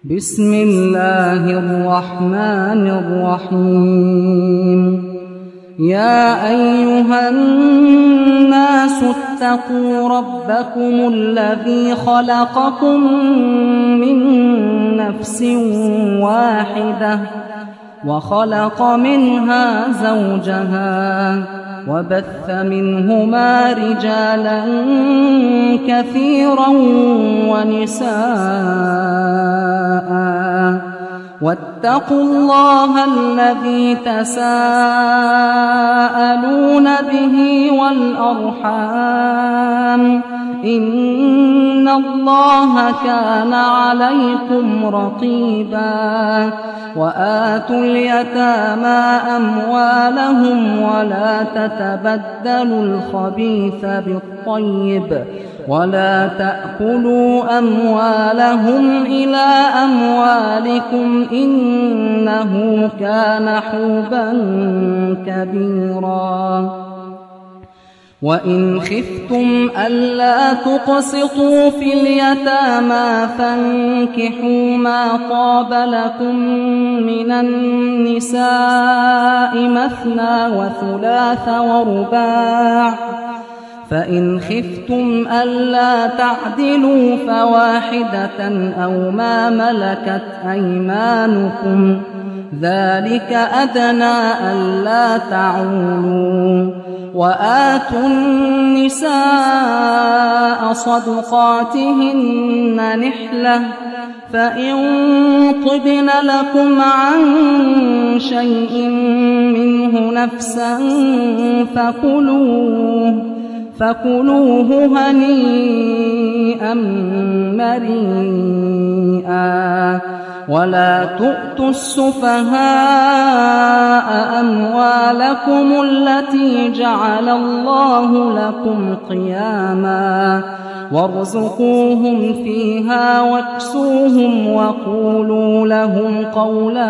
بسم الله الرحمن الرحيم. يا أيها الناس اتقوا ربكم الذي خلقكم من نفس واحدة وخلق منها زوجها وبث منهما رجالا كثيرا ونساء واتقوا الله الذي تساءلون به والأرحام إن الله كان عليكم رقيبا. وآتوا اليتامى أموالهم ولا تتبدلوا الخبيث بالطيب ولا تأكلوا أموالهم إلى أموالكم إنه كان حوبا كبيرا. وإن خفتم ألا تقسطوا في اليتامى فانكحوا ما طاب لكم من النساء مثنى وثلاث ورباع، فإن خفتم ألا تعدلوا فواحدة أو ما ملكت أيمانكم ذلك أدنى ألا تعولوا. وآتوا النساء صدقاتهن نحلة، فإن طبن لكم عن شيء منه نفسا فكلوه هنيئا مريئا. ولا تؤتوا السفهاء أموالكم التي جعل الله لكم قياما وارزقوهم فيها واكسوهم وقولوا لهم قولا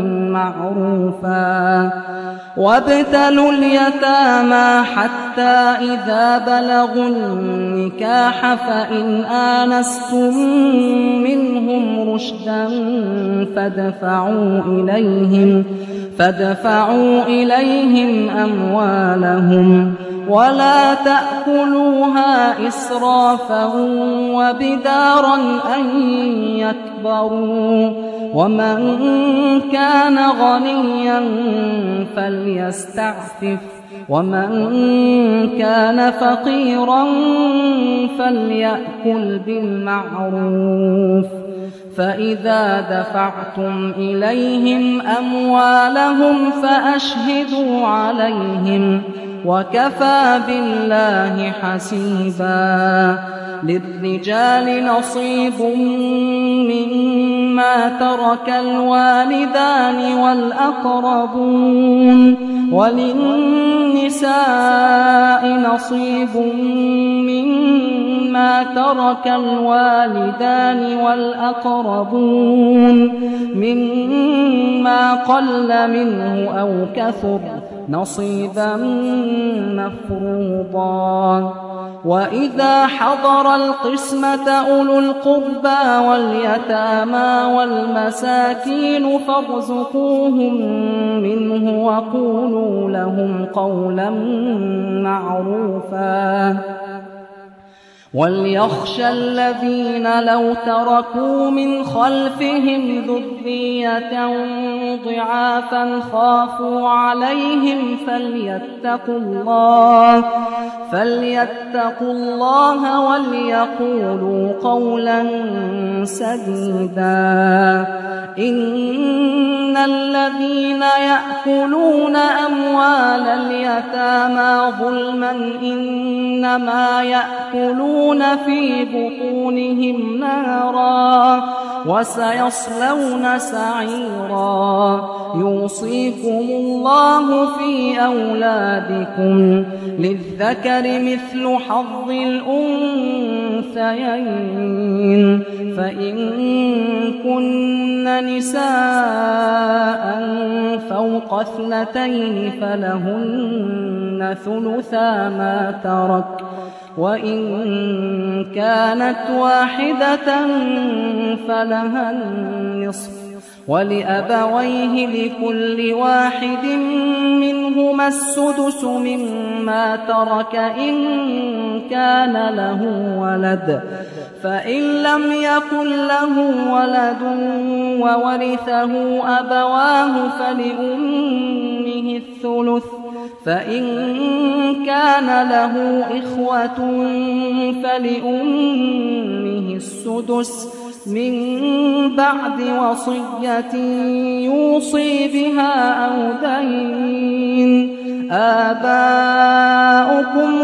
معروفا. وابتلوا اليتامى حتى إذا بلغوا النكاح فإن آنستم منهم رشدا فادفعوا إليهم أموالهم ولا تأكلوها إسرافا وبدارا أن يكبروا. ومن كان غنيا فليستعفف ومن كان فقيرا فليأكل بالمعروف. فإذا دفعتم إليهم أموالهم فأشهدوا عليهم وكفى بالله حسيبا. للرجال نصيب مما ترك الوالدان والأقربون وللنساء نصيب مما ترك الوالدان والأقربون مما قل منه أو كثر نصيبا مفروضا. وإذا حضر القسمة أولو القربى واليتامى والمساكين فارزقوهم منه وقولوا لهم قولا معروفا. وليخشى الذين لو تركوا من خلفهم ذرية ضعافا خافوا عليهم فليتقوا الله وليقولوا قولا سديدا. إن الذين يأكلون أموال اليتامى ظلما إنما يأكلون في بطونهم نارا وسيصلون سعيرا. يوصيكم الله في أولادكم للذكر مثل حظ الأنثيين. فإن كن نساء فوق 2 فلهن ثلثا ما ترك وإن كانت واحدة فلها النصف ولأبويه لكل واحد منهما السدس مما ترك إن كان له ولد، فإن لم يكن له ولد وورثه أبواه فلأمه الثلث، فإن كان له إخوة فلأمه السدس من بعد وصية يوصي بها أو دين. آباؤكم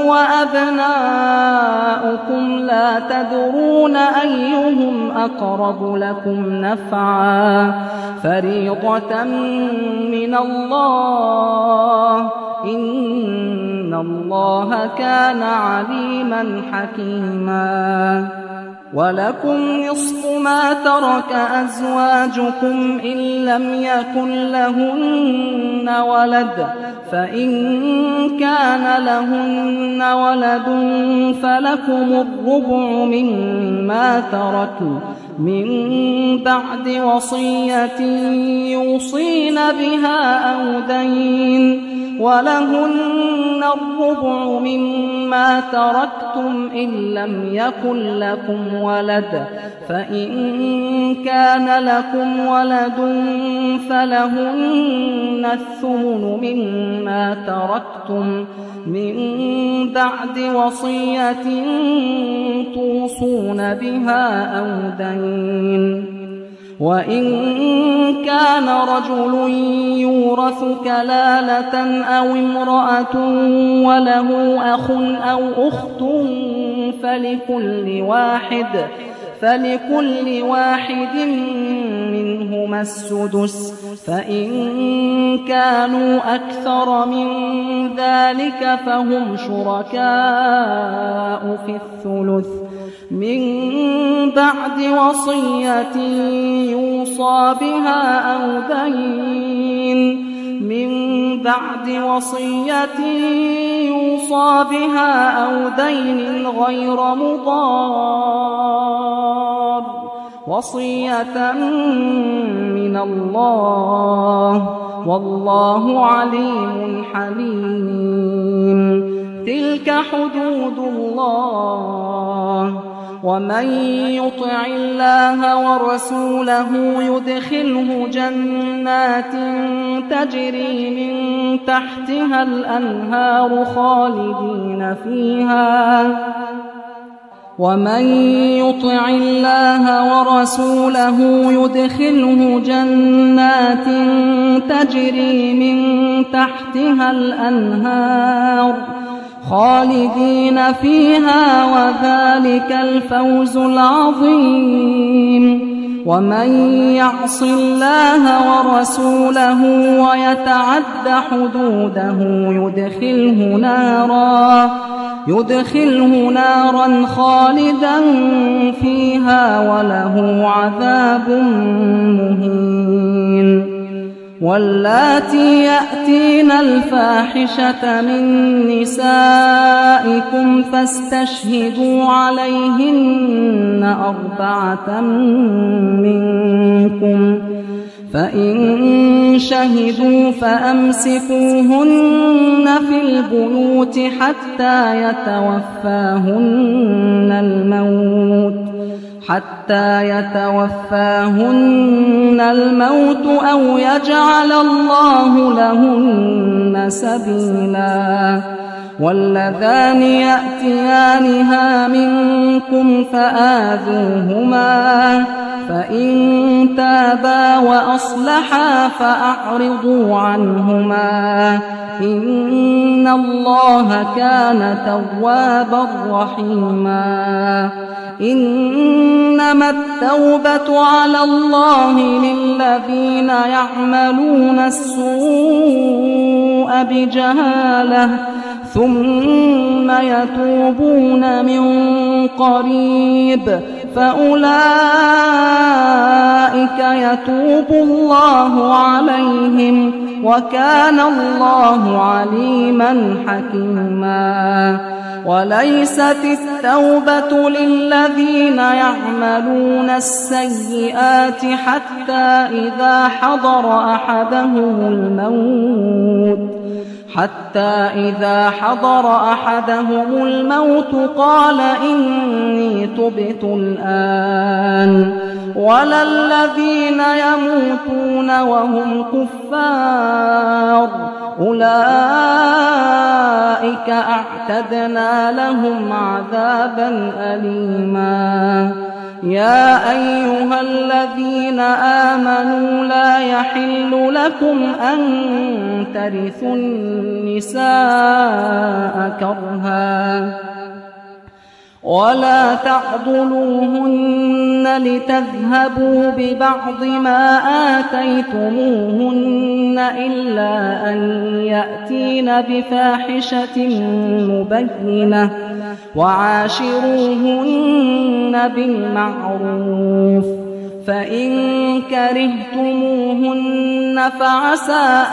وأبناؤكم لا تدرون أيهم أقرب لكم نفعا فريضة من الله إن الله كان عليما حكيما. ولكم نصف ما ترك أزواجكم إن لم يكن لهن ولد، فإن كان لهن ولد فلكم الربع مما تركوا من بعد وصية يوصين بها أو دين، ولهن الربع مما تركتم إن لم يكن لكم ولد، فإن كان لكم ولد فلهن الثمن مما تركتم من بعد وصية توصون بها أو دين. وإن كان رجل يورث كلالة أو امرأة وله أخ أو أخت فلكل واحد منهما السدس، فإن كانوا أكثر من ذلك فهم شركاء في الثلث من بعد وصية يوصى بها أو دين، من بعد وصية يوصى بها أو دين غير مضار، وصية من الله والله عليم حليم. تلك حدود الله، ومن يطع الله ورسوله يدخله جنات تجري من تحتها الأنهار خالدين فيها. ومن يطع الله ورسوله يدخله جنات تجري من تحتها الأنهار خالدين فيها وذلك الفوز العظيم. ومن يعص الله ورسوله ويتعد حدوده يدخله نارا خالدا فيها وله عذاب مهين. واللاتي يأتين الفاحشة من نسائكم فاستشهدوا عليهن 4 منكم، فإن شهدوا فأمسكوهن في البيوت حتى يتوفاهن الموت أو يجعل الله لهن سبيلا. واللذان يأتيانها منكم فآذوهما، فإن تابا وأصلحا فأعرضوا عنهما إن الله كان توابا رحيما. إنما التوبة على الله للذين يعملون السوء بجهالة ثم يتوبون من قريب فأولئك يتوب الله عليهم وكان الله عليما حكيما. وليست التوبة للذين يعملون السيئات حتى إذا حضر أحدهم الموت قال إني تبت الآن، ولا الذين يموتون وهم كفار أولئك أعتدنا لهم عذابا أليما. يا أيها الذين آمنوا لا يحل لكم أن ترثوا النساء كرها ولا تعضلوهن لتذهبوا ببعض ما آتيتموهن إلا أن يأتين بفاحشة مبينة وعاشروهن بالمعروف، فإن كرهتموهن فعسى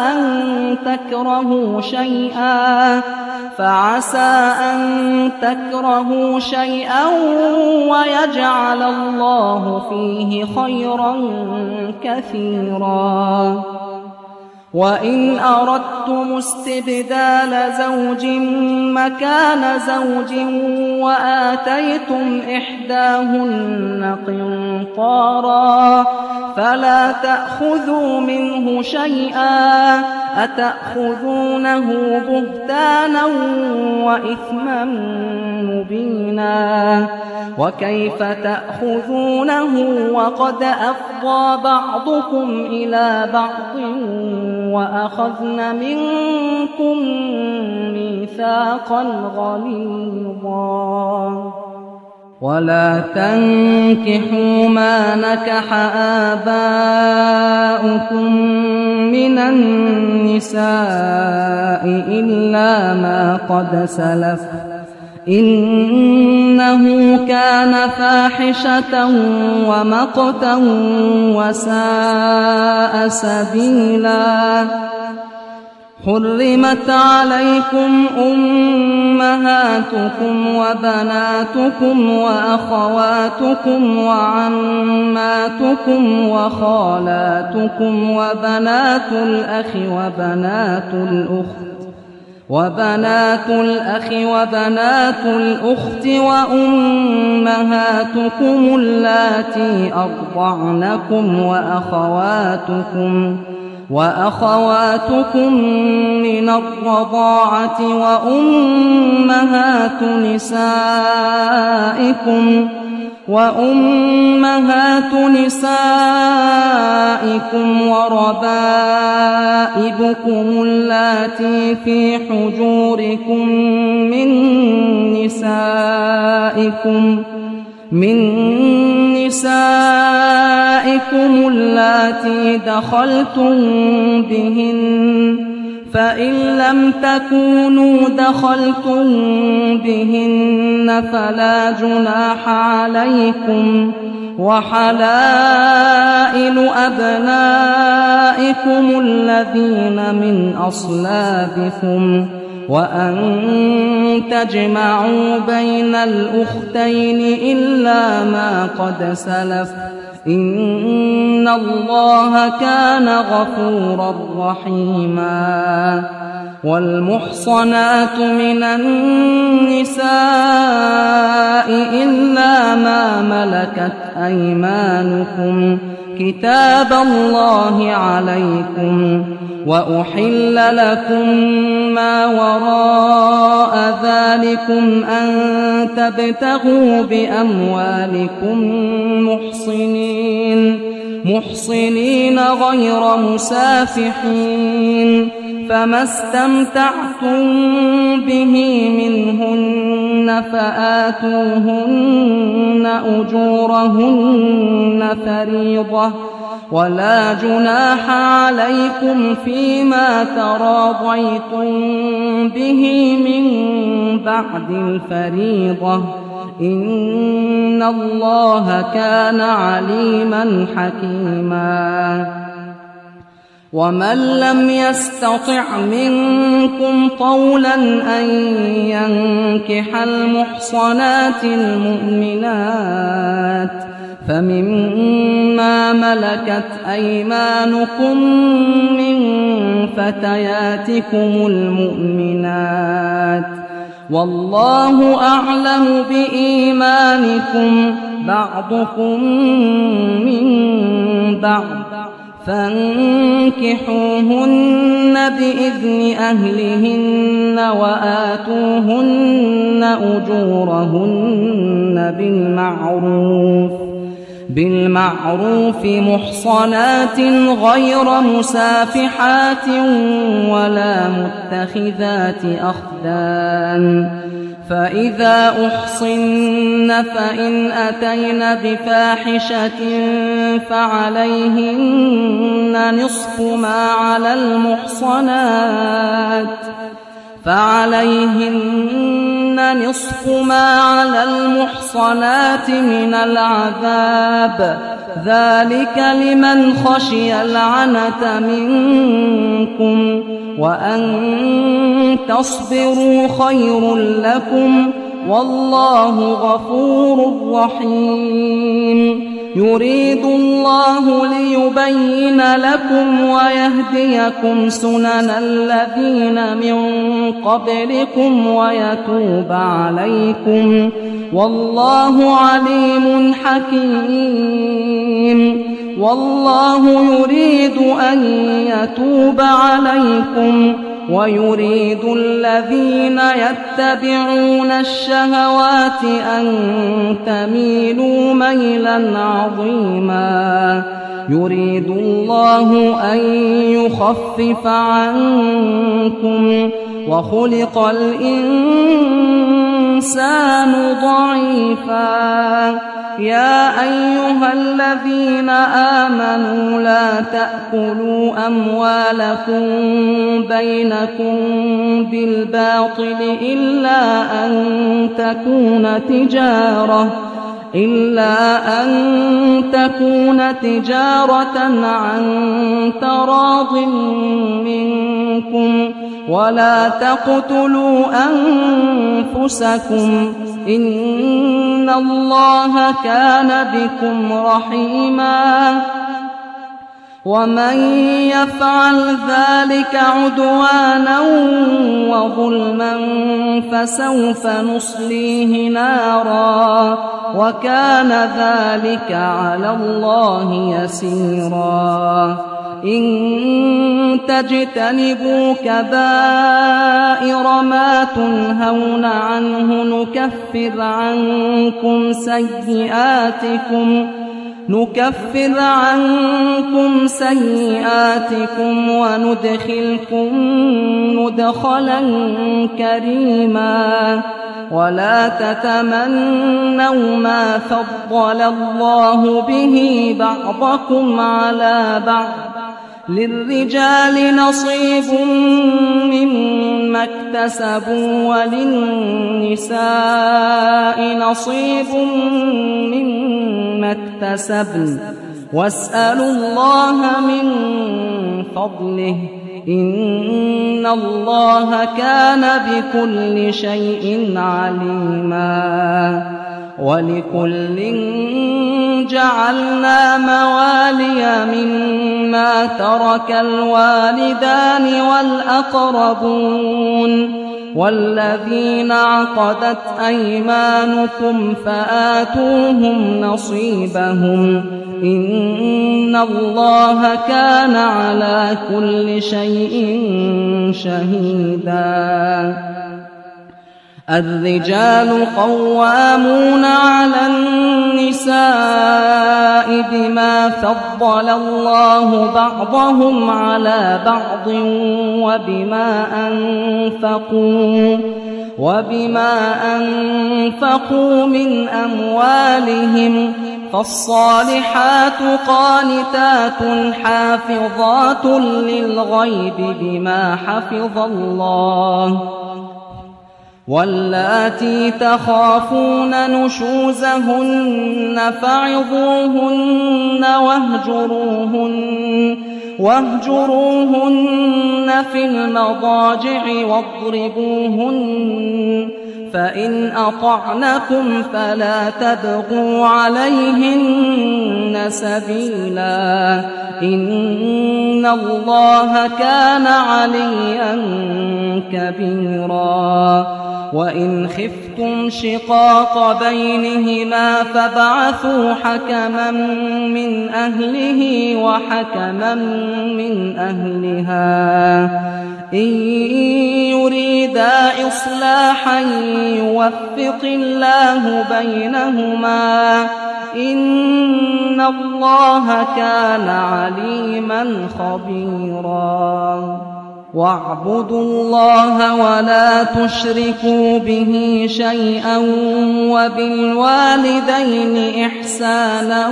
أن تكرهوا شيئا ويجعل الله فيه خيرا كثيرا. وإن أردتم استبدال زوج مكان زوج وآتيتم إحداهن قنطارا فلا تأخذوا منه شيئا، أتأخذونه بهتانا وإثما مبينا، وكيف تأخذونه وقد أفضى بعضكم إلى بعض وأخذن منكم ميثاقا غليظا. ولا تنكحوا ما نكح آباؤكم من النساء إلا ما قد سلف إنه كان فاحشة ومقتا وساء سبيلا. حرمت عليكم أمهاتكم وبناتكم وأخواتكم وعماتكم وخالاتكم وبنات الأخ وبنات الأخت وأمهاتكم اللاتي أرضعنكم وأخواتكم من الرضاعة وأمهات نسائكم وربائبكم اللاتي في حجوركم من نسائكم اللاتي دخلتم بهن، فإن لم تكونوا دخلتم بهن فلا جناح عليكم، وحلائل أبنائكم الذين من أصلابكم، وأن تجمعوا بين الأختين إلا ما قد سلف إن الله كان غفورا رحيما. والمحصنات من النساء إلا ما ملكت أيمانكم كتاب الله عليكم، وأحل لكم ما وراء ذلكم أن تبتغوا بأموالكم محصنين غير مسافحين، فما استمتعتم به منهن فآتوهن أجورهن فريضة، ولا جناح عليكم فيما تراضيتم به من بعد الفريضة إن الله كان عليما حكيما. ومن لم يستطع منكم طولا أن ينكح المحصنات المؤمنات فمما ملكت أيمانكم من فتياتكم المؤمنات والله أعلم بإيمانكم بعضكم من بعض فانكحوهن بإذن أهلهن وآتوهن أجورهن بالمعروف محصنات غير مسافحات ولا متخذات أخدان فإذا أحصن فإن أتين بفاحشة فعليهن نصف ما على المحصنات من العذاب ذلك لمن خشي العنة منكم وأن تصبروا خير لكم والله غفور رحيم يريد الله ليبين لكم ويهديكم سنن الذين من قبلكم ويتوب عليكم والله عليم حكيم والله يريد أن يتوب عليكم ويريد الذين يتبعون الشهوات أن تميلوا ميلا عظيما يريد الله أن يخفف عنكم وخلق الإنسان ضعيفا يا أيها الذين آمنوا لا تأكلوا أموالكم بينكم بالباطل إلا أن تكون تجارة عن تراض منكم ولا تقتلوا أنفسكم إن الله كان بكم رحيما ومن يفعل ذلك عدوانا وظلما فسوف نصليه نارا وكان ذلك على الله يسيرا إن تجتنبوا كبائر ما تنهون عنه نكفر عنكم سيئاتكم وندخلكم مدخلا كريما ولا تتمنوا ما فضل الله به بعضكم على بعض للرجال نصيب مما اكتسبوا وللنساء نصيب مما اكتسبن واسألوا الله من فضله إن الله كان بكل شيء عليما ولكل جعلنا موالي مما ترك الوالدان والأقربون والذين عقدت أيمانكم فآتوهم نصيبهم إن الله كان على كل شيء شهيدا الرجال قوامون على النساء بما فضل الله بعضهم على بعض وبما أنفقوا من أموالهم فالصالحات قانتات حافظات للغيب بما حفظ الله واللاتي تخافون نشوزهن فعظوهن واهجروهن في المضاجع واضربوهن، فإن أطعنكم فلا تبغوا عليهن سبيلا، إن الله كان عليا كبيرا. وإن خفتم شقاق بينهما فابعثوا حكما من أهله وحكما من أهلها، إن يريدا إصلاحا يوفق الله بينهما، إن الله كان عليما خبيرا. واعبدوا الله ولا تشركوا به شيئا، وبالوالدين إحسانا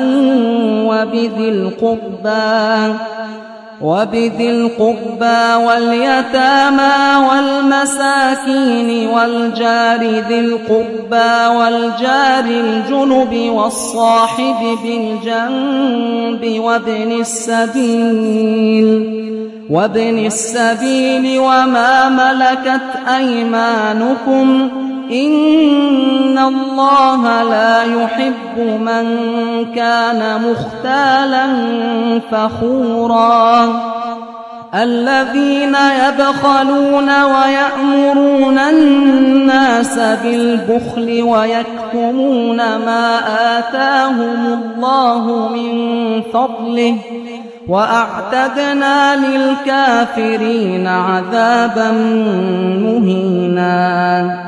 وبذي القربى واليتامى والمساكين والجار ذي القربى والجار الجنب والصاحب بالجنب وابن السبيل وما ملكت أيمانكم، إن الله لا يحب من كان مختالا فخورا. الذين يبخلون ويأمرون الناس بالبخل ويكتمون ما آتاهم الله من فضله، وأعتدنا للكافرين عذابا مهينا.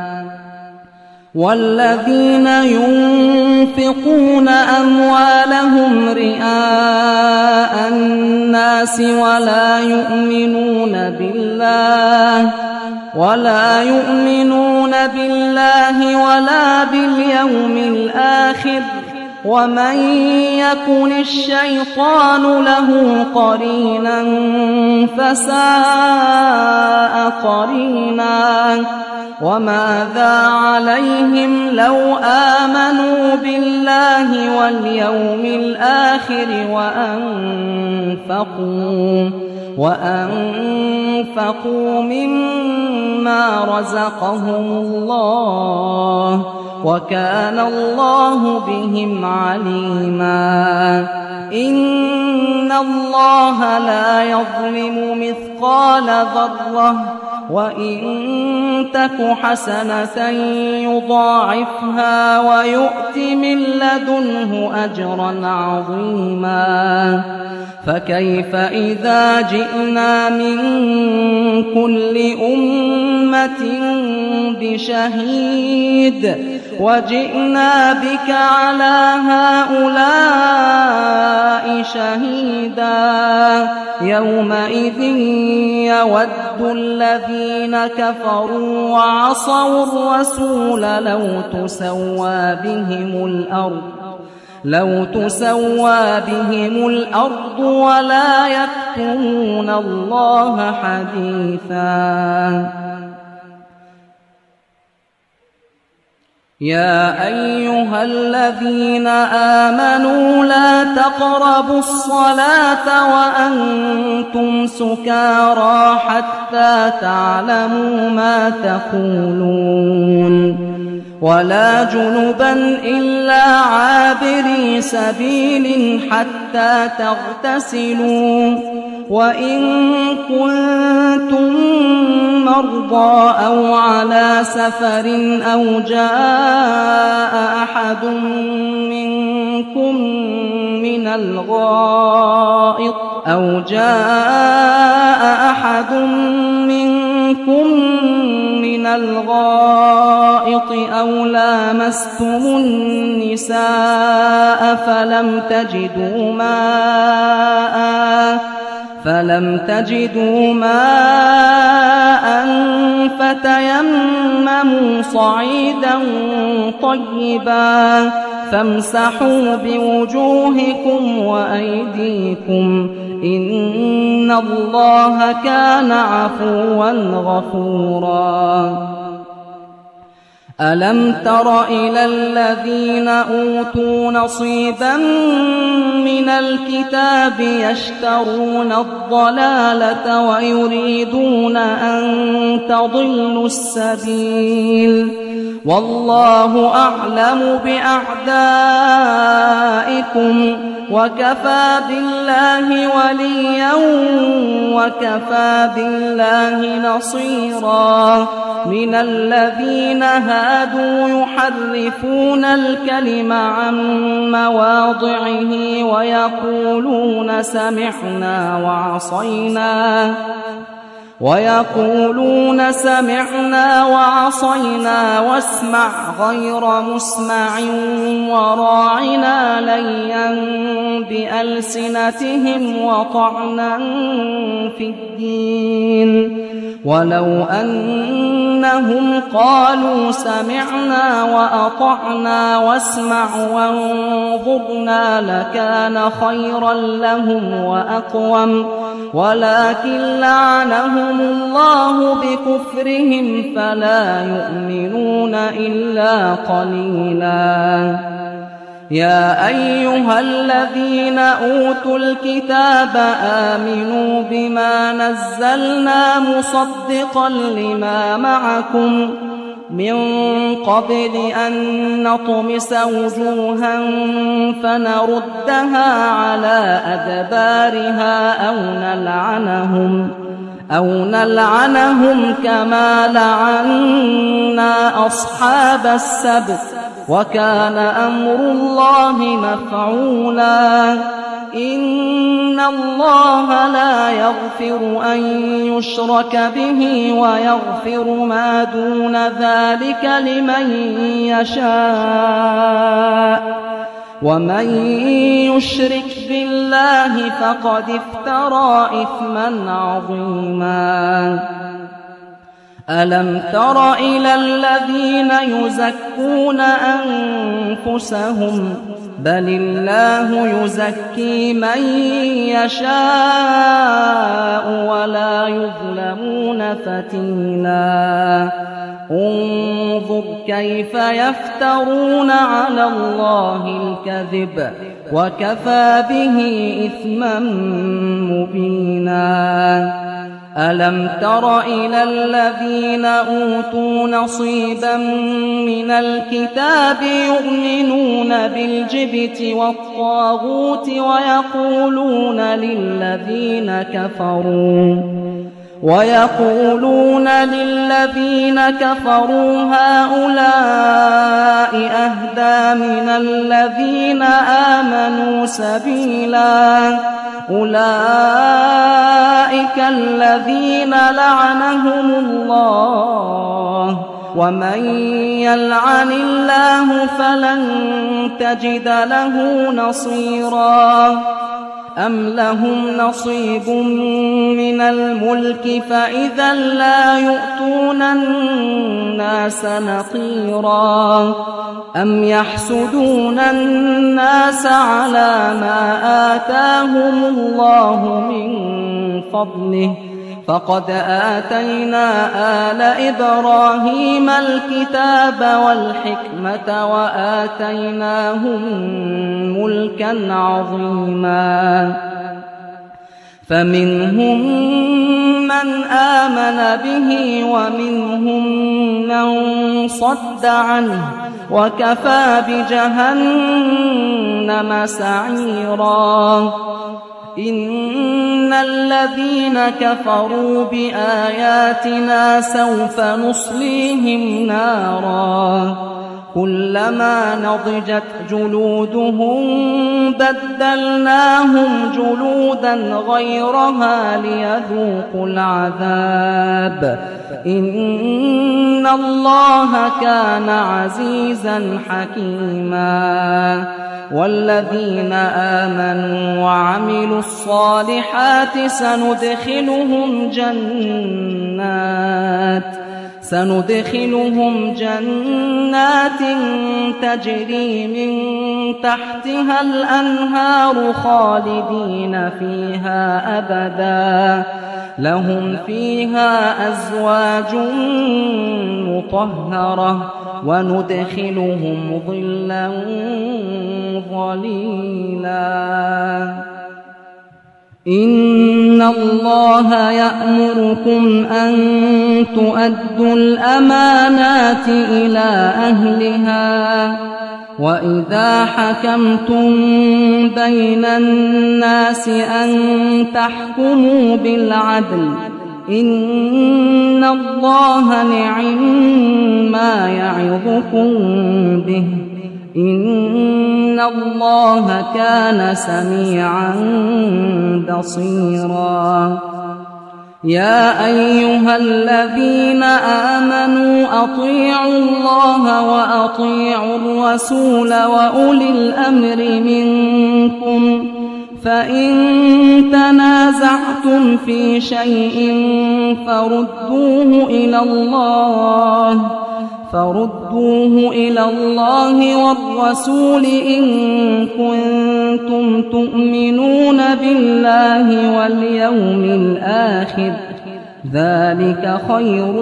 والذين ينفقون أموالهم رئاء الناس ولا يؤمنون بالله ولا باليوم الآخر، ومن يكن الشيطان له قرينا فساء قرينا. وماذا عليهم لو آمنوا بالله واليوم الآخر وأنفقوا مما رزقهم الله، وكان الله بهم عليما. إن الله لا يظلم مثقال ذرة، وإن تك حسنة يضاعفها ويؤت من لدنه أجرا عظيما. فكيف إذا جئنا من كل أمة بشهيد وجئنا بك على هؤلاء شهيدا، يومئذ يود الذين كفروا وعصوا الرسول لو تسوى بهم الأرض ولا يكتمون الله حديثا. يا أيها الذين آمنوا لا تقربوا الصلاة وأنتم سكارى حتى تعلموا ما تقولون، ولا جنبا إلا عابري سبيل حتى تغتسلوا، وإن كنتم مرضى أو على سفر أو جاء أحد منكم من الغائط أو لامستم النساء فلم تجدوا ماء فتيمموا صعيدا طيبا فامسحوا بوجوهكم وأيديكم، إن الله كان عفوا غفورا. ألم تر إلى الذين أوتوا نصيبا من الكتاب يشترون الضلالة ويريدون أن تضلوا السبيل والله أعلم بأعدائكم وكفى بالله وليا وكفى بالله نصيرا من الذين هادوا يحرفون الكلم عن مواضعه ويقولون سمعنا وعصينا واسمع غير مسمع وراعنا ليا بألسنتهم وطعنا في الدين ولو أنهم قالوا سمعنا وأطعنا واسمع وانظرنا لكان خيرا لهم وأقوم ولكن لعنهم الله بكفرهم فلا يؤمنون إلا قليلا يا أيها الذين أوتوا الكتاب آمنوا بما نزلنا مصدقا لما معكم من قبل أن نطمس وجوها فنردها على أدبارها أو نلعنهم كما لعنا أصحاب السبت وكان أمر الله مفعولا إن الله لا يغفر أن يشرك به ويغفر ما دون ذلك لمن يشاء ومن يشرك بالله فقد افترى إثما عظيما ألم تر إلى الذين يزكون أنفسهم بل الله يزكي من يشاء ولا يظلمون فتيلا انظر كيف يفترون على الله الكذب وكفى به إثما مبينا ألم تر إلى الذين أوتوا نصيبا من الكتاب يؤمنون بالجبت والطاغوت ويقولون للذين كفروا هؤلاء أهدى من الذين آمنوا سبيلا أولئك الذين لعنهم الله ومن يلعن الله فلن تجد له نصيرا أم لهم نصيب من الملك فإذا لا يؤتون الناس نقيرا أم يحسدون الناس على ما آتاهم الله من فضله فقد آتينا آل إبراهيم الكتاب والحكمة وآتيناهم ملكا عظيما فمنهم من آمن به ومنهم من صد عنه وكفى بجهنم سعيرا إن الذين كفروا بآياتنا سوف نصليهم نارا كلما نضجت جلودهم بدلناهم جلودا غيرها ليذوقوا العذاب إن الله كان عزيزا حكيما والذين آمنوا وعملوا الصالحات سندخلهم جنات تجري من تحتها الأنهار خالدين فيها أبدا لهم فيها أزواج مطهرة وندخلهم ظلا ظليلا إن الله يأمركم أن تؤدوا الأمانات إلى أهلها وإذا حكمتم بين الناس أن تحكموا بالعدل إن الله نعما يعظكم به إن الله كان سميعا بصيرا يا أيها الذين آمنوا أطيعوا الله وأطيعوا الرسول وأولي الأمر منكم فإن تنازعتم في شيء فردوه إلى الله والرسول إن كنتم تؤمنون بالله واليوم الآخر ذلك خير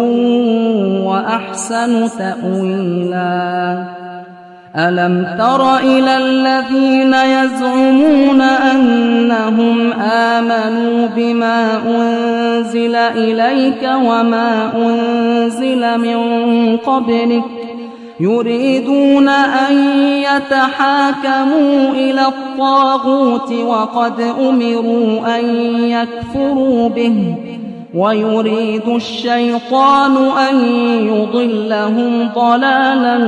وأحسن تأويلا ألم تر إلى الذين يزعمون أنهم آمنوا بما أنزل إليك وما أنزل من قبلك يريدون أن يتحاكموا إلى الطاغوت وقد أمروا أن يكفروا به ويريد الشيطان أن يضلهم ضلالا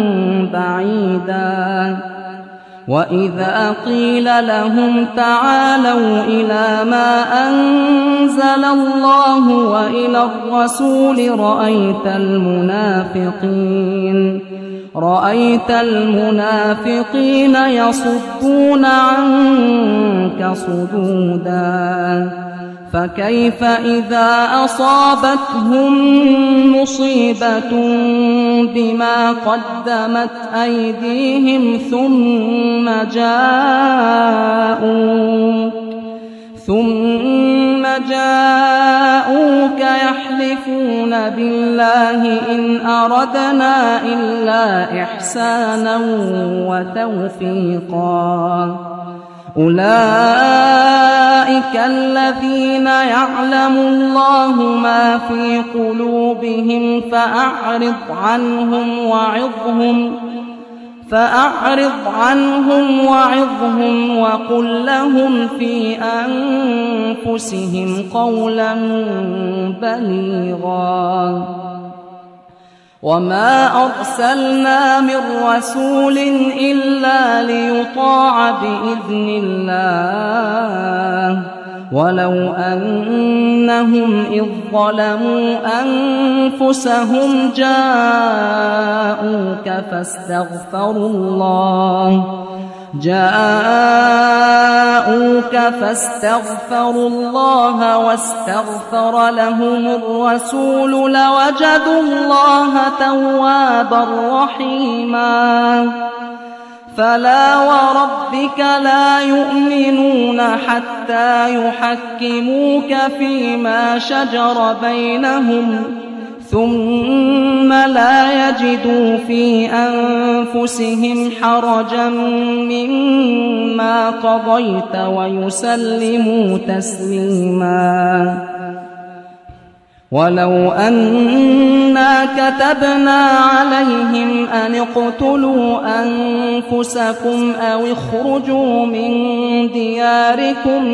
بعيدا وإذا قيل لهم تعالوا إلى ما أنزل الله وإلى الرسول رأيت المنافقين يصدون عنك صدودا فكيف إذا أصابتهم مصيبة بما قدمت أيديهم ثم جاءوك يحلفون بالله إن أردنا إلا إحسانا وتوفيقا أولئك الذين يعلم الله ما في قلوبهم فأعرض عنهم وعظهم وقل لهم في أنفسهم قولا بليغا وما أرسلنا من رسول إلا ليطاع بإذن الله ولو أنهم إذ ظلموا أنفسهم جاءوك فاستغفروا الله واستغفر لهم الرسول لوجدوا الله توابا رحيما فلا وربك لا يؤمنون حتى يحكموك فيما شجر بينهم ثم لا يجدوا في أنفسهم حرجا مما قضيت ويسلموا تسليما ولو أنا كتبنا عليهم أن اقتلوا أنفسكم أو اخرجوا من دياركم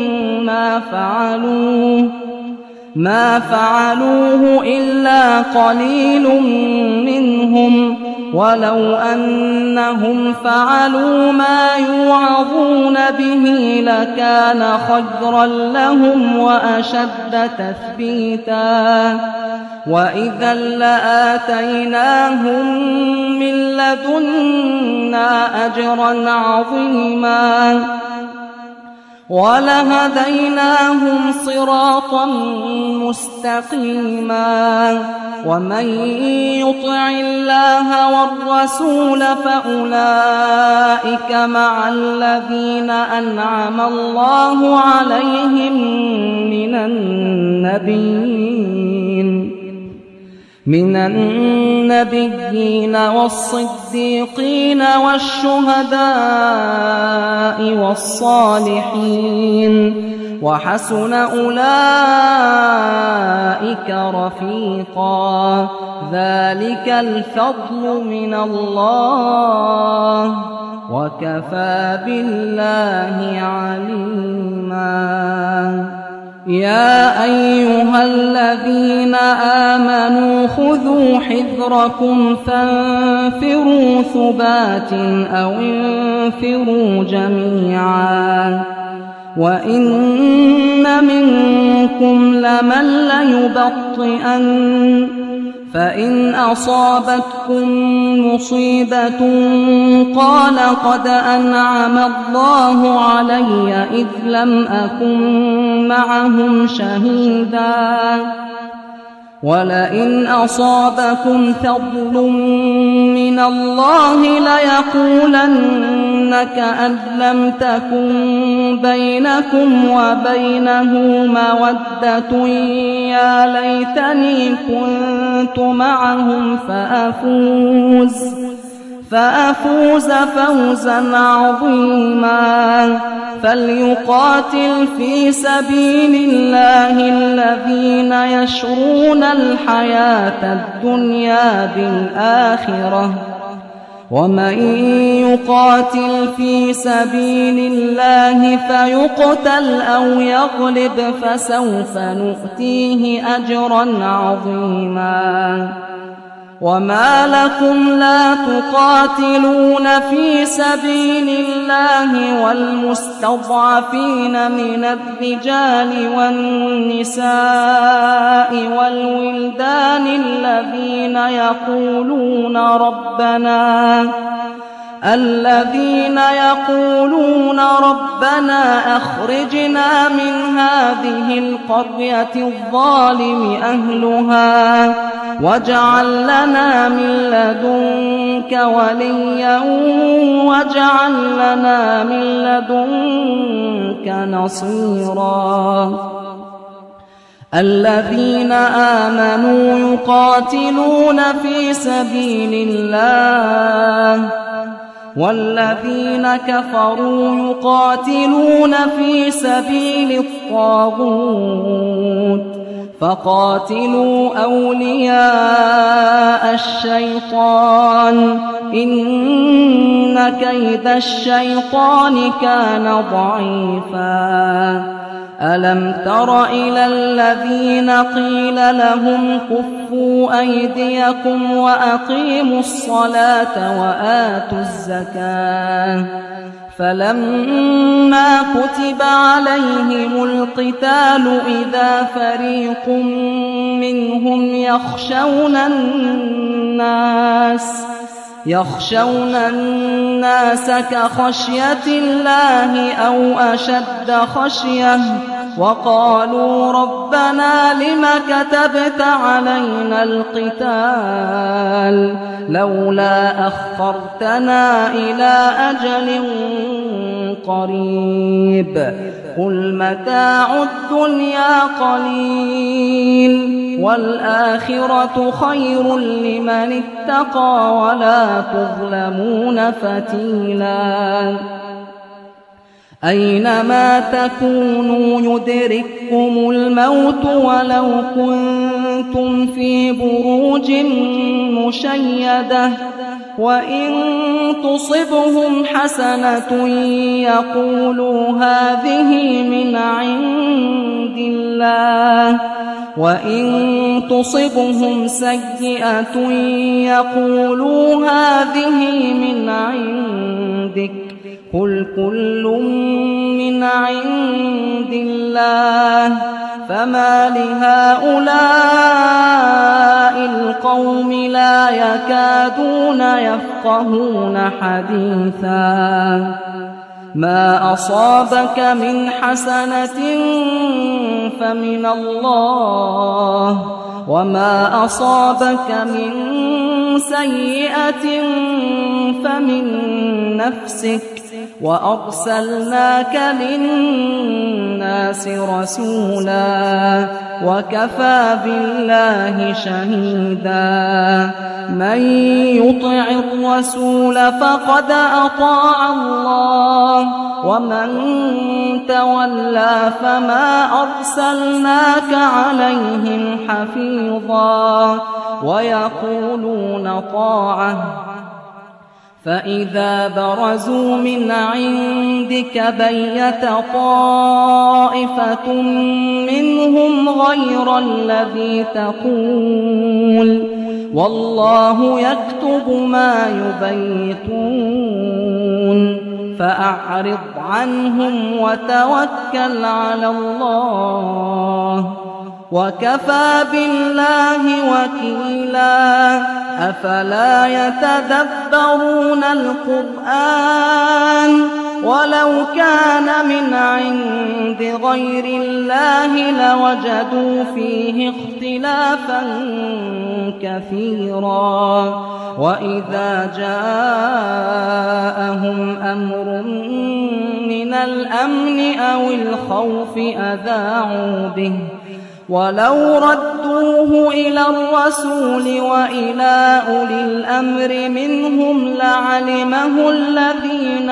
ما فعلوه إلا قليل منهم ولو أنهم فعلوا ما يوعظون به لكان خيرا لهم وأشد تثبيتا وإذا لآتيناهم من لدنا أجرا عظيما ولهديناهم صراطا مستقيما ومن يطع الله والرسول فأولئك مع الذين أنعم الله عليهم من النبيين من النبيين والصديقين والشهداء والصالحين وحسن أولئك رفيقا ذلك الفضل من الله وكفى بالله عليما يا أيها الذين آمنوا خذوا حذركم فانفروا ثبات أو انفروا جميعا وإن منكم لمن ليبطئن فإن أصابتكم مصيبة قال قد أنعم الله علي إذ لم أكن معهم شهيدا ولئن أصابكم فضل من الله ليقولن كأن لم تكن بينكم وبينه مودة يا ليتني كنت معهم فأفوز فوزا عظيما فليقاتل في سبيل الله الذين يشرون الحياة الدنيا بالآخرة ومن يقاتل في سبيل الله فيقتل أو يغلب فسوف نؤتيه أجرا عظيما وما لكم لا تقاتلون في سبيل الله والمستضعفين من الرجال والنساء والولدان الذين يقولون ربنا أخرجنا من هذه القرية الظالم أهلها واجعل لنا من لدنك وليا واجعل لنا من لدنك نصيرا الذين آمنوا يقاتلون في سبيل الله والذين كفروا يقاتلون في سبيل الطاغوت فقاتلوا أولياء الشيطان إن كيد الشيطان كان ضعيفا ألم تر إلى الذين قيل لهم كفوا أيديكم وأقيموا الصلاة وآتوا الزكاة فلما كتب عليهم القتال إذا فريق منهم يخشون الناس كخشية الله أو أشد خشية وقالوا ربنا لم كتبت علينا القتال لولا أخرتنا إلى أجل قريب قل متاع الدنيا قليل والآخرة خير لمن اتقى ولا تظلمون فتيلا أينما تكونوا يدرككم الموت ولو كنتم في بروج مشيدة وإن تصبهم حسنة يقولوا هذه من عند الله وإن تصبهم سيئة يقولوا هذه من عندك قل كل من عند الله فما لهؤلاء القوم لا يكادون يفقهون حديثا ما أصابك من حسنة فمن الله وما أصابك من سيئة فمن نفسك وأرسلناك للناس رسولا وكفى بالله شهيدا من يطع الرسول فقد أطاع الله ومن تولى فما أرسلناك عليهم حفيظا ويقولون طاعة فإذا برزوا من عندك بيت طائفة منهم غير الذي تقول والله يكتب ما يبيتون فأعرض عنهم وتوكل على الله وكفى بالله وكيلا أفلا يتدبرون القرآن ولو كان من عند غير الله لوجدوا فيه اختلافا كثيرا وإذا جاءهم أمر من الأمن أو الخوف أذاعوا به ولو ردوه إلى الرسول وإلى أولي الأمر منهم لعلمه الذين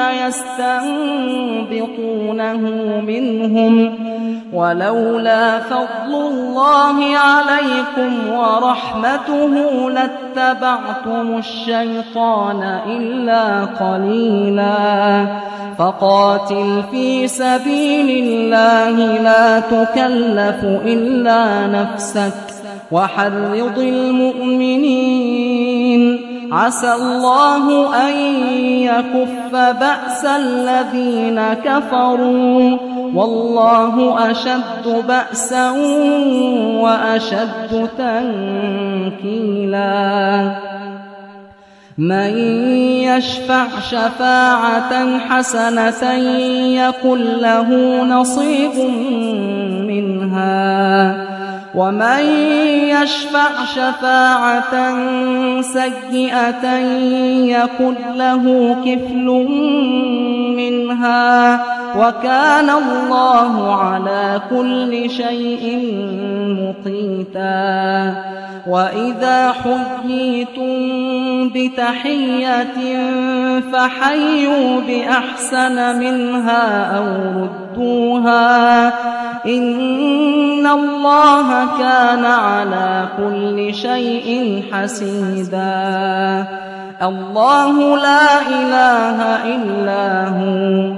يستنبطونه منهم ولولا فضل الله عليكم ورحمته لاتبعتم الشيطان إلا قليلا فقاتل في سبيل الله لا تكلف إلا نفسك وحرض المؤمنين عسى الله أن يكف بأس الذين كفروا والله أشد بأسا وأشد تنكيلا من يشفع شفاعة حسنة يكن له نصيب منها ومن يشفع شفاعة سيئة يكن له كفل منها وكان الله على كل شيء مقيتا وإذا حييتم بتحية فحيوا بأحسن منها أو ردوها إن الله كان على كل شيء حسيبا الله لا إله إلا هو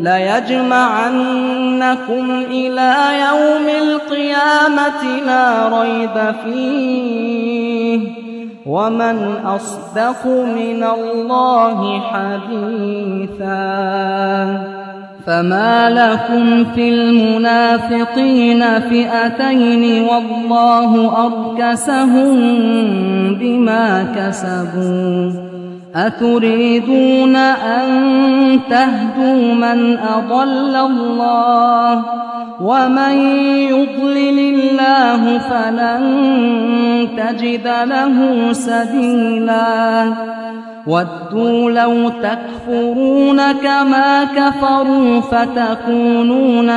ليجمعنكم إلى يوم القيامة لا ريب فيه ومن أصدق من الله حديثا فما لكم في المنافقين فئتين والله أركسهم بما كسبوا أتريدون أن تهدوا من أضل الله ومن يضلل الله فلن تجد له سبيلا ودوا لو تكفرون كما كفروا فتكونون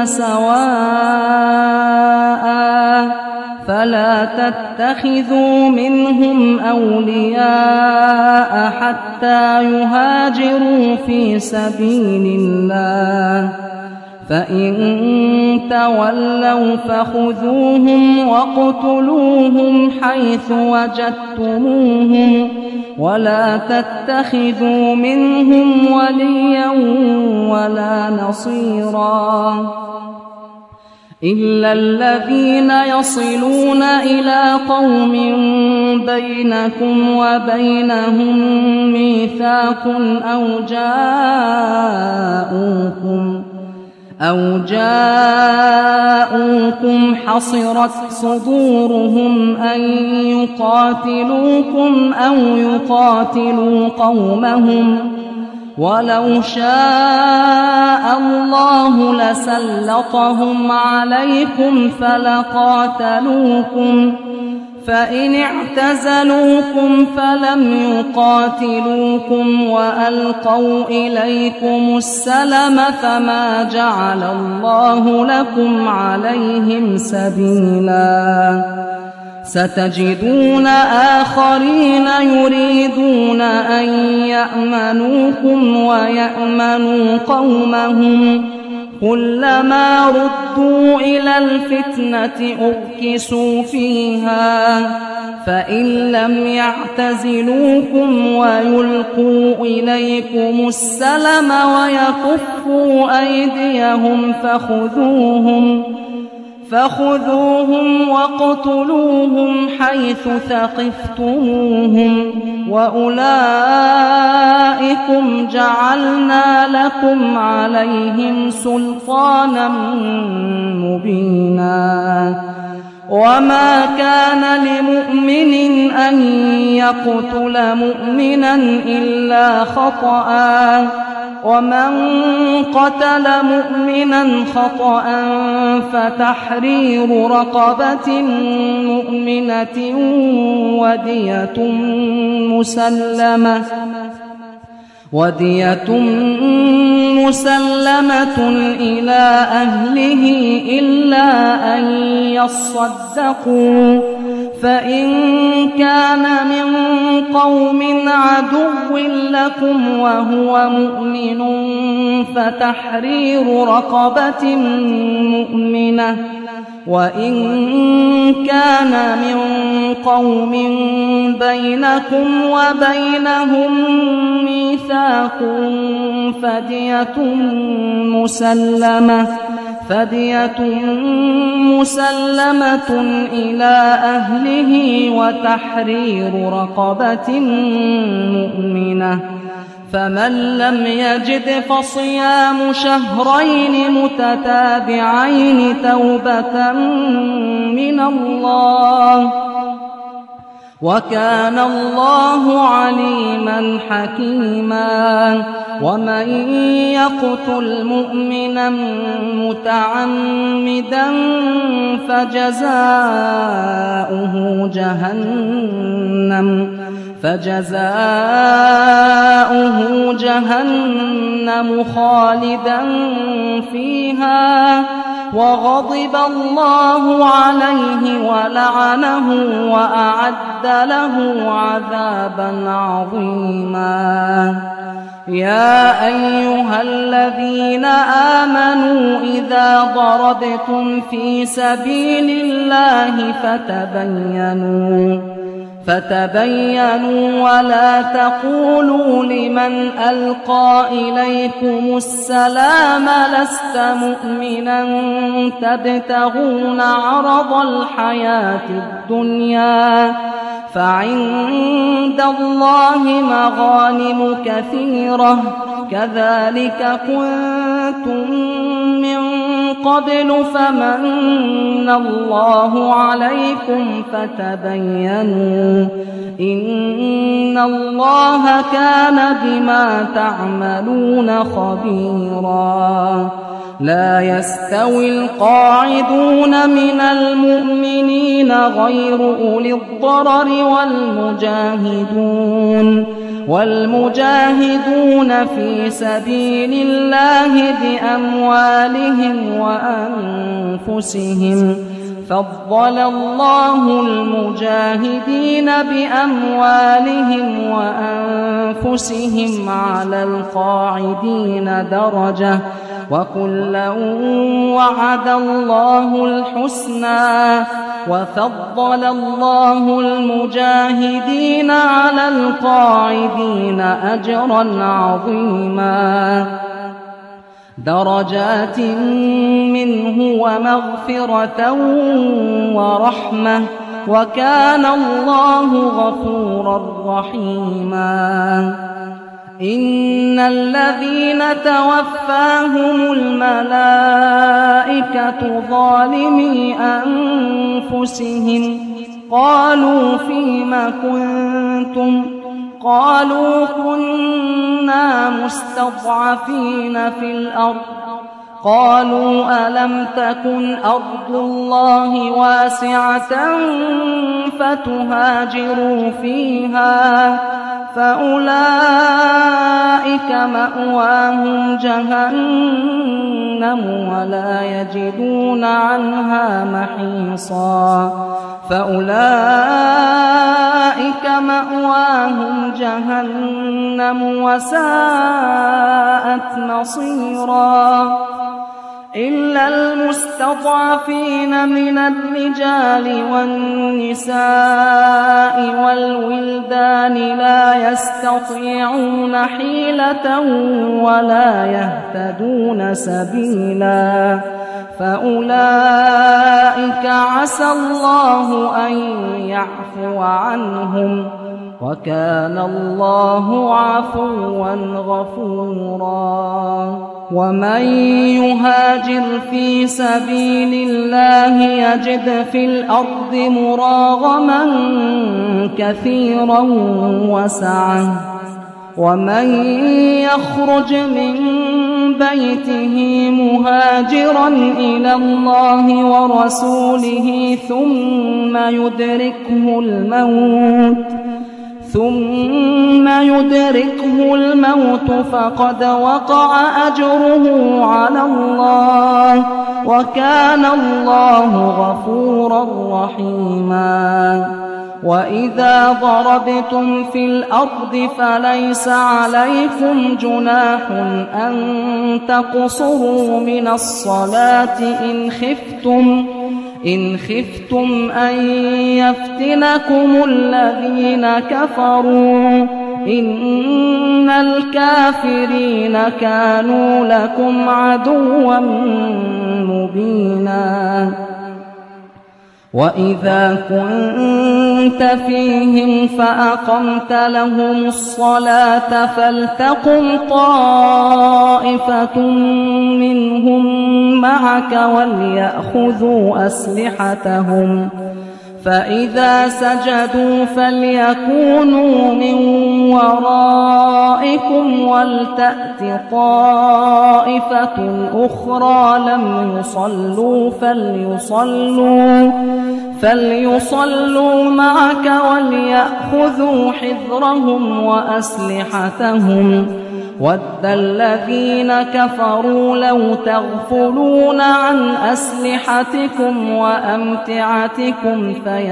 سواء فلا تتخذوا منهم أولياء حتى يهاجروا في سبيل الله فإن تولوا فخذوهم واقتلوهم حيث وجدتموهم ولا تتخذوا منهم وليا ولا نصيرا إلا الذين يصلون إلى قوم بينكم وبينهم ميثاق أو جاءوكم حصرت صدورهم أن يقاتلوكم أو يقاتلوا قومهم ولو شاء الله لسلطهم عليكم فإن اعتزلوكم فلم يقاتلوكم وألقوا إليكم السلم فما جعل الله لكم عليهم سبيلا ستجدون آخرين يريدون أن يأمنوكم ويأمنوا قومهم كلما ردوا إلى الفتنة أركسوا فيها فإن لم يعتزلوكم ويلقوا إليكم السلم ويكفوا أيديهم فخذوهم واقتلوهم حيث ثقفتموهم وأولئكم جعلنا لكم عليهم سلطانا مبينا وما كان لمؤمن أن يقتل مؤمنا إلا خطأ ومن قتل مؤمنا خطأ فتحرير رقبة مؤمنة ودية مسلمة إلى أهله إلا أن يصدقوا فإن كان من قوم عدو لكم وهو مؤمن فتحرير رقبة مؤمنة وإن كان من قوم بينكم وبينهم ميثاق فدية مسلمة إلى أهله وتحرير رقبة مؤمنة فمن لم يجد فصيام شهرين متتابعين توبة من الله وكان الله عليما حكيما ومن يقتل مؤمنا متعمدا فجزاؤه جهنم خالدا فيها وغضب الله عليه ولعنه وأعد له عذابا عظيما يا أيها الذين آمنوا إذا ضربتم في سبيل الله فتبينوا ولا تقولوا لمن ألقى إليكم السلام لست مؤمنا تبتغون عرض الحياة الدنيا فعند الله مغانم كثيرة كذلك كنتم من قبل فمن الله عليكم فتبينوا إن الله كان بما تعملون خبيرا لا يستوي القاعدون من المؤمنين غير أولي الضرر والمجاهدون في سبيل الله بأموالهم وأنفسهم فضل الله المجاهدين بأموالهم وأنفسهم على القاعدين درجة وكلا وعد الله الحسنى وفضل الله المجاهدين على القاعدين أجرا عظيما درجات منه ومغفرة ورحمة وكان الله غفورا رحيما إن الذين توفاهم الملائكة ظالمي أنفسهم قالوا فيم كنتم قالوا كنا مستضعفين في الأرض قالوا ألم تكن أرض الله واسعة فتهاجروا فيها فأولئك مأواهم جهنم ولا يجدون عنها محيصا وساءت مصيرا إلا المستضعفين من الرجال والنساء والولدان لا يستطيعون حيلة ولا يهتدون سبيلا فأولئك عسى الله أن يعفو عنهم وكان الله عفوا غفورا ومن يهاجر في سبيل الله يجد في الأرض مراغما كثيرا وسعة ومن يخرج من بيته مهاجرا إلى الله ورسوله ثم يدركه الموت فقد وقع أجره على الله وكان الله غفورا رحيما وإذا ضربتم في الأرض فليس عليكم جناح أن تقصروا من الصلاة إن خفتم أن يفتنكم الذين كفروا إن الكافرين كانوا لكم عدوا مبينا وإذا كنت فيهم فأقمت لهم الصلاة فلتقم طائفة منهم معك وليأخذوا أسلحتهم فإذا سجدوا فليكونوا من ورائكم ولتأت طائفة أخرى لم يصلوا فليصلوا معك وليأخذوا حذرهم وأسلحتهم ود الذين كفروا لو تغفلون عن أسلحتكم وأمتعتكم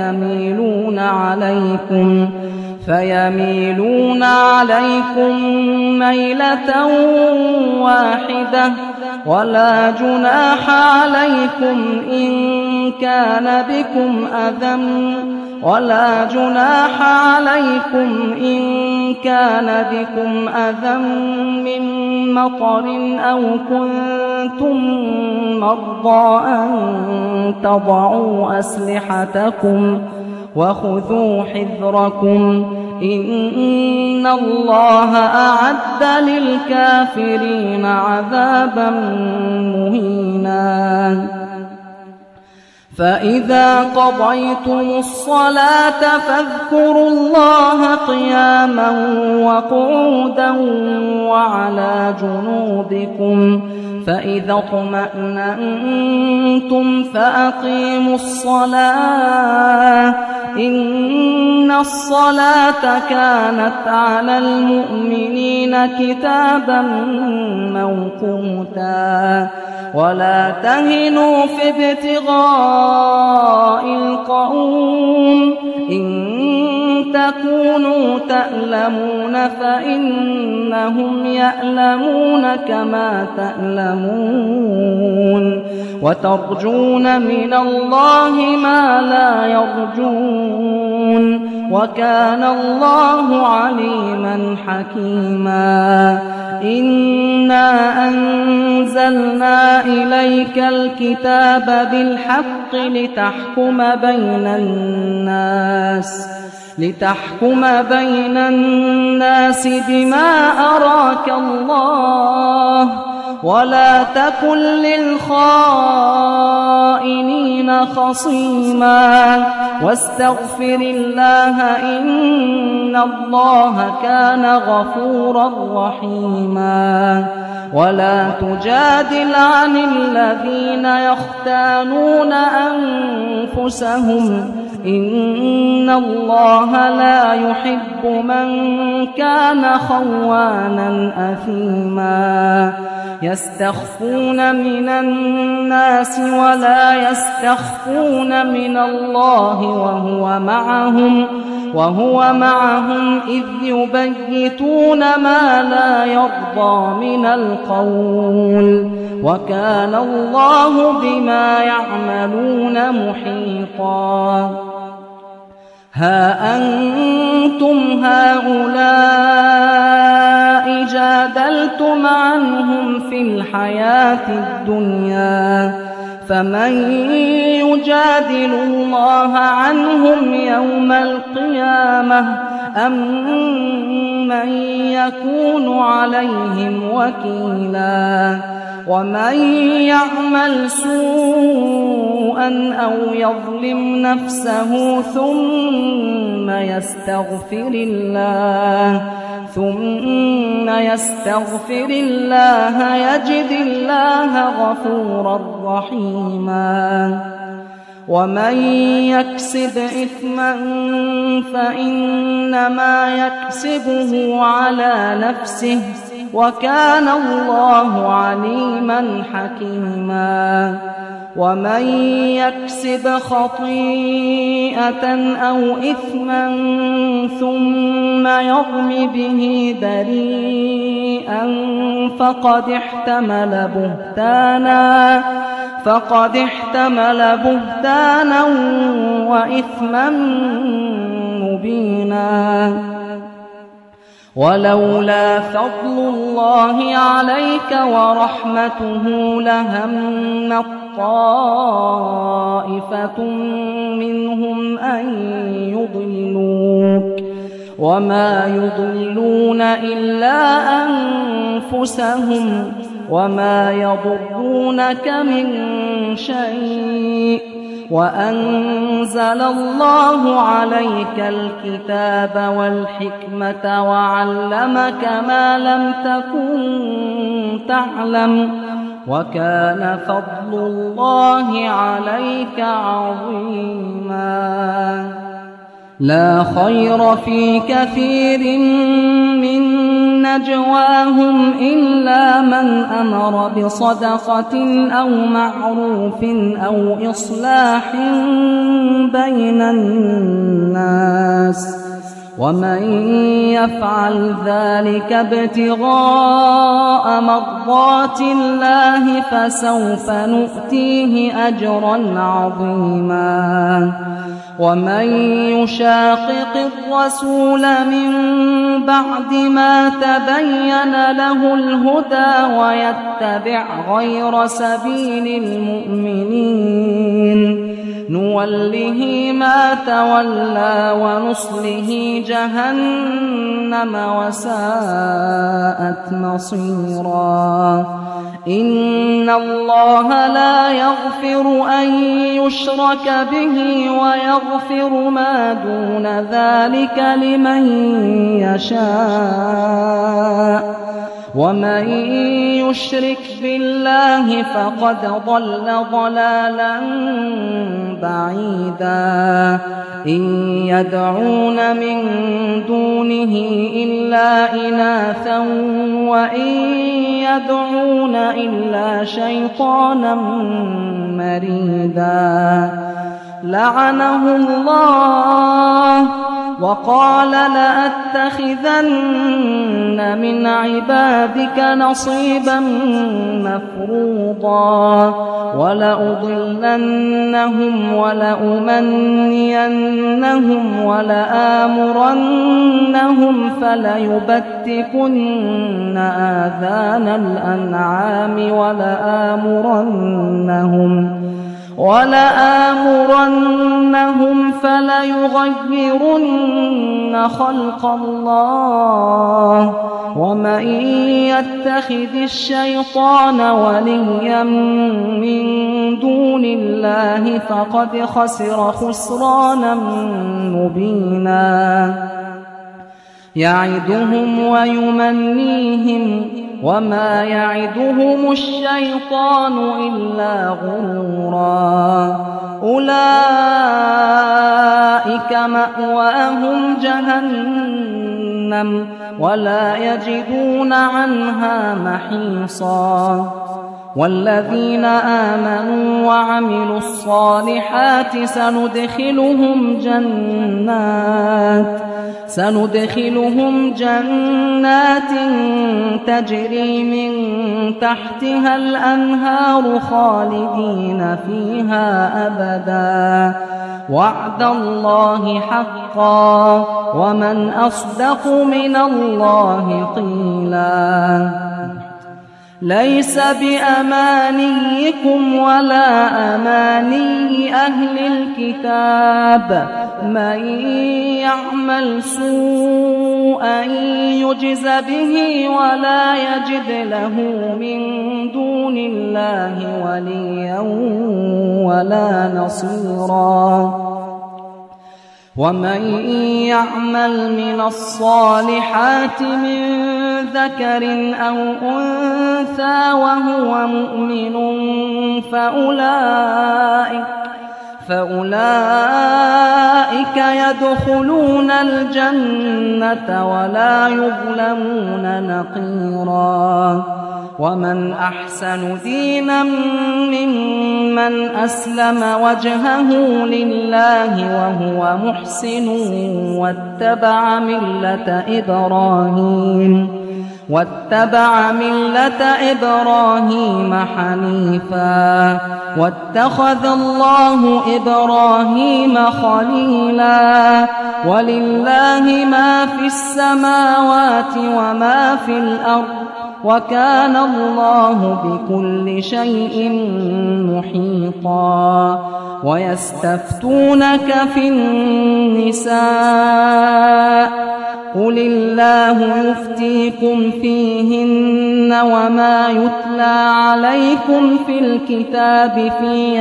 فيميلون عليكم ميلة واحدة ولا جناح عليكم إن كان بكم أذى من مطر أو كنتم مرضى أن تضعوا أسلحتكم وخذوا حذركم إن الله أعد للكافرين عذابا مهينا فإذا قضيتم الصلاة فاذكروا الله قياما وقعودا وعلى جنوبكم فإذا اطمأننتم فأقيموا الصلاة إن الصلاة كانت على المؤمنين كتابا موقوتا ولا تهنوا في ابتغاء القوم إن تكونوا تألمون فإنهم يألمون كما تألمون وترجون من الله ما لا يرجون وكان الله عليما حكيما إنا أنزلنا إليك الكتاب بالحق لتحكم بين الناس بما أراك الله ولا تكن للخائنين خصيما واستغفر الله إن الله كان غفورا رحيما ولا تجادل عن الذين يختانون أنفسهم إن الله لا يحب من كان خوانا أثيما يستخفون من الناس ولا يستخفون من الله وهو معهم إذ يبيتون ما لا يرضى من القول وكان الله بما يعملون محيطا ها أنتم هؤلاء جادلتم عنهم في الحياة الدنيا فمن يجادل الله عنهم يوم القيامة أم من يكون عليهم وكيلا ومن يعمل سوءا أو يظلم نفسه ثم يستغفر الله يجد الله غفورا رحيما ومن يكسب إثما فإنما يكسبه على نفسه وكان الله عليما حكيما ومن يكسب خطيئة أو إثما ثم يرم به بريئا فقد احتمل بهتانا وإثما مبينا ولولا فضل الله عليك ورحمته لهمت طائفة منهم أن يضلوك وما يضلون إلا أنفسهم وما يضرونك من شيء وأنزل الله عليك الكتاب والحكمة وعلمك ما لم تكن تعلم وكان فضل الله عليك عظيما لا خير في كثير من نجواهم إلا من أمر بصدقة أو معروف أو إصلاح بين الناس ومن يفعل ذلك ابتغاء مرضات الله فسوف نؤتيه أجرا عظيما ومن يشاقق الرسول من بعد ما تبين له الهدى ويتبع غير سبيل المؤمنين نوله ما تولى ونصله جهنم وساءت مصيرا إن الله لا يغفر أن يشرك به ويغفر ما دون ذلك لمن يشاء ومن يشرك بالله فقد ضل ضلالا بعيدا إن يدعون من دونه إلا إناثا وإن يدعون إلا شيطانا مريدا لعنه الله وقال لأتخذن من عبادك نصيبا مفروضا ولأضلنهم ولأمنينهم ولآمرنهم فليبتكن آذان الأنعام ولآمرنهم فليغيرن خلق الله ومن يتخذ الشيطان وليا من دون الله فقد خسر خسرانا مبينا يعدهم ويمنيهم وما يعدهم الشيطان إلا غرورا أولئك مأواهم جهنم ولا يجدون عنها محيصا والذين آمنوا وعملوا الصالحات سندخلهم جنات تجري من تحتها الأنهار خالدين فيها أبدا وعد الله حقا ومن أصدق من الله قيلا ليس بأمانيكم ولا أماني أهل الكتاب من يعمل سوءا يجز به ولا يجد له من دون الله وليا ولا نصيرا ومن يعمل من الصالحات من ذكر أو أنثى وهو مؤمن فأولئك يدخلون الجنة ولا يظلمون نقيرا ومن أحسن دينا ممن أسلم وجهه لله وهو محسن واتبع ملة إبراهيم حنيفا واتخذ الله إبراهيم خليلا ولله ما في السماوات وما في الأرض وكان الله بكل شيء محيطا ويستفتونك في النساء قل الله يفتيكم فيهن وما يتلى عليكم في الكتاب في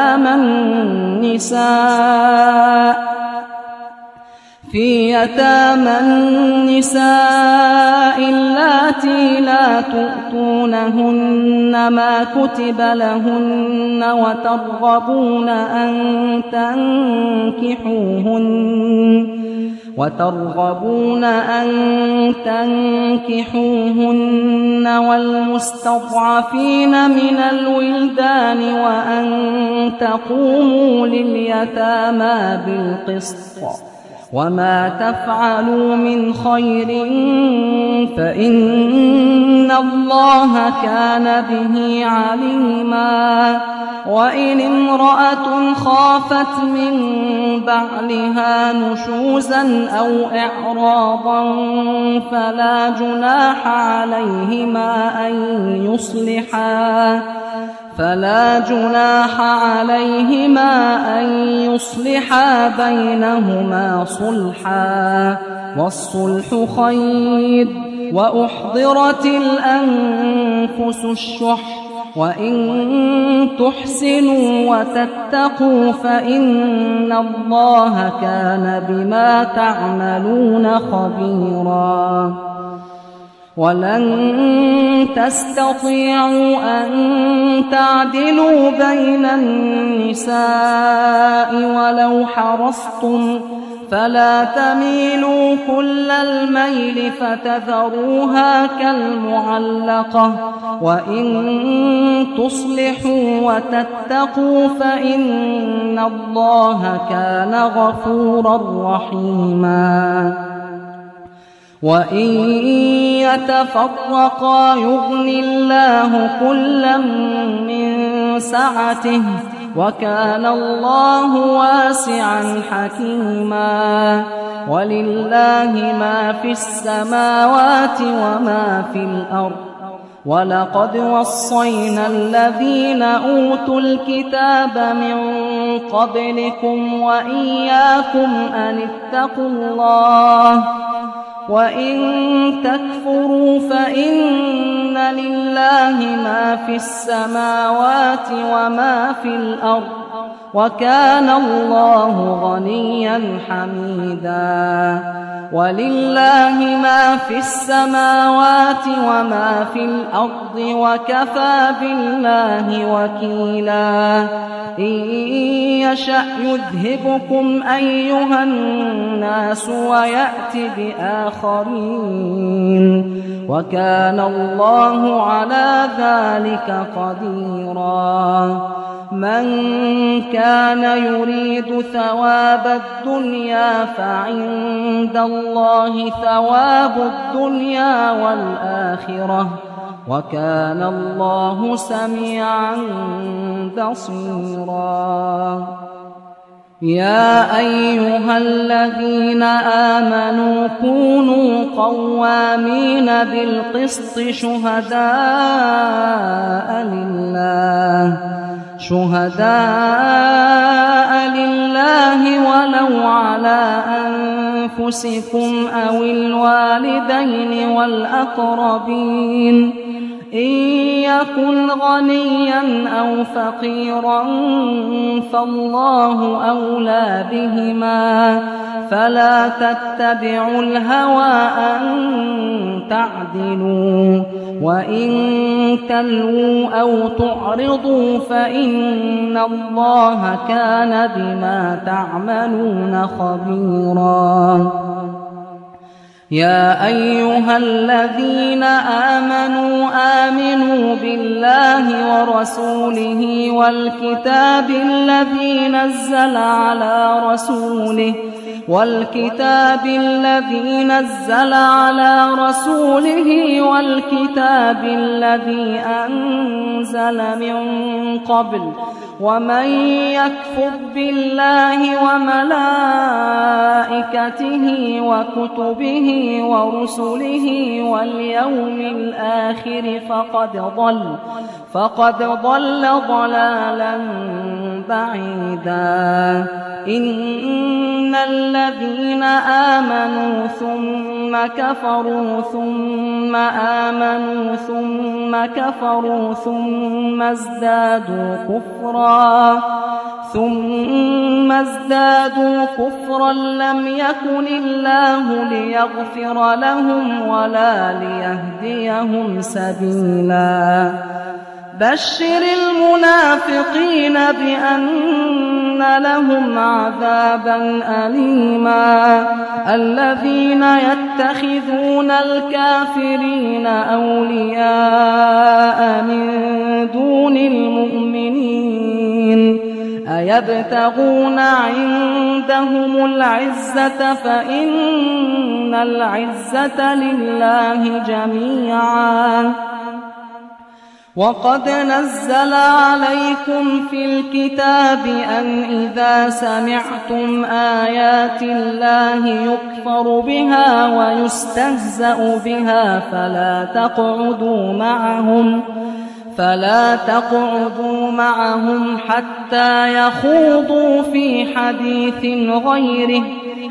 يتامى النساء اللاتي لا تؤتونهن ما كتب لهن وترغبون أن تنكحوهن والمستضعفين من الولدان وأن تقوموا لليتامى بالقسط وما تفعلوا من خير فإن الله كان به عليما وإن امرأة خافت من بعلها نشوزا أو إعراضا فلا جناح عليهما أن يصلحا بينهما صلحا والصلح خير وأحضرت الأنفس الشح وإن تحسنوا وتتقوا فإن الله كان بما تعملون خبيرا ولن تستطيعوا أن تعدلوا بين النساء ولو حرصتم فلا تميلوا كل الميل فتذروها كالمعلقة وإن تصلحوا وتتقوا فإن الله كان غفورا رحيما وإن يتفرقا يغن الله كلا من سعته وكان الله واسعا حكيما ولله ما في السماوات وما في الأرض ولقد وصينا الذين أوتوا الكتاب من قبلكم وإياكم أن اتقوا الله وإن تكفروا فإن لله ما في السماوات وما في الأرض وكان الله غنيا حميدا ولله ما في السماوات وما في الأرض وكفى بالله وكيلا إن يشأ يذهبكم أيها الناس ويأت بآخرين وكان الله على ذلك قديرا من كان يريد ثواب الدنيا فعند الله ثواب الدنيا والآخرة وكان الله سميعا بصيرا يا أيها الذين آمنوا كونوا قوامين بالقسط شهداء لله ولو على أنفسكم أو الوالدين والأقربين إن يكن غنيا أو فقيرا فالله أولى بهما فلا تتبعوا الهوى أن تعدلوا وإن تلووا أو تعرضوا فإن الله كان بما تعملون خبيرا يا أيها الذين آمنوا بالله ورسوله والكتاب الذي نزل على رسوله والكتاب الذي أنزل من قبل ومن يكفر بالله وملائكته وكتبه ورسله واليوم الآخر فقد ضل ضلالا بعيدا إن الذين آمنوا ثم كفروا ثم آمنوا ثم كفروا ثم ازدادوا كفرا لم يكن الله ليغفر لهم ولا ليهديهم سبيلا بشر المنافقين بأن لهم عذابا أليما الذين يتخذون الكافرين أولياء من دون المؤمنين أيبتغون عندهم العزة فإن العزة لله جميعا وقد نزل عليكم في الكتاب أن إذا سمعتم آيات الله يكفر بها ويستهزأ بها فلا تقعدوا معهم حتى يخوضوا في حديث غيره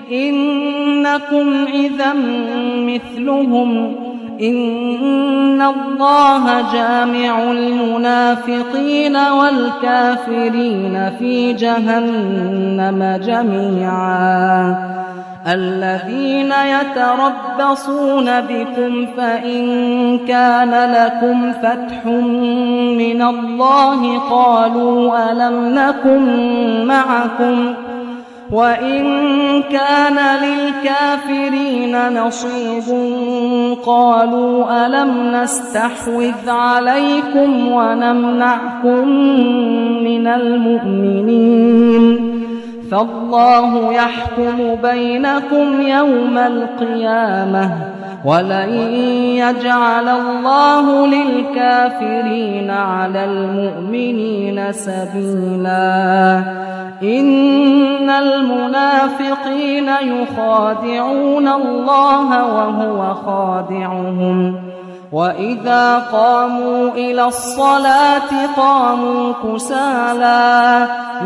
إنكم إذا مثلهم إن الله جامع المنافقين والكافرين في جهنم جميعا الذين يتربصون بكم فإن كان لكم فتح من الله قالوا ألم نكن معكم وإن كان للكافرين نصيب قالوا ألم نستحوذ عليكم ونمنعكم من المؤمنين فالله يحكم بينكم يوم القيامة ولن يجعل الله للكافرين على المؤمنين سبيلا إن المنافقين يخادعون الله وهو خادعهم وإذا قاموا إلى الصلاة قاموا كسالى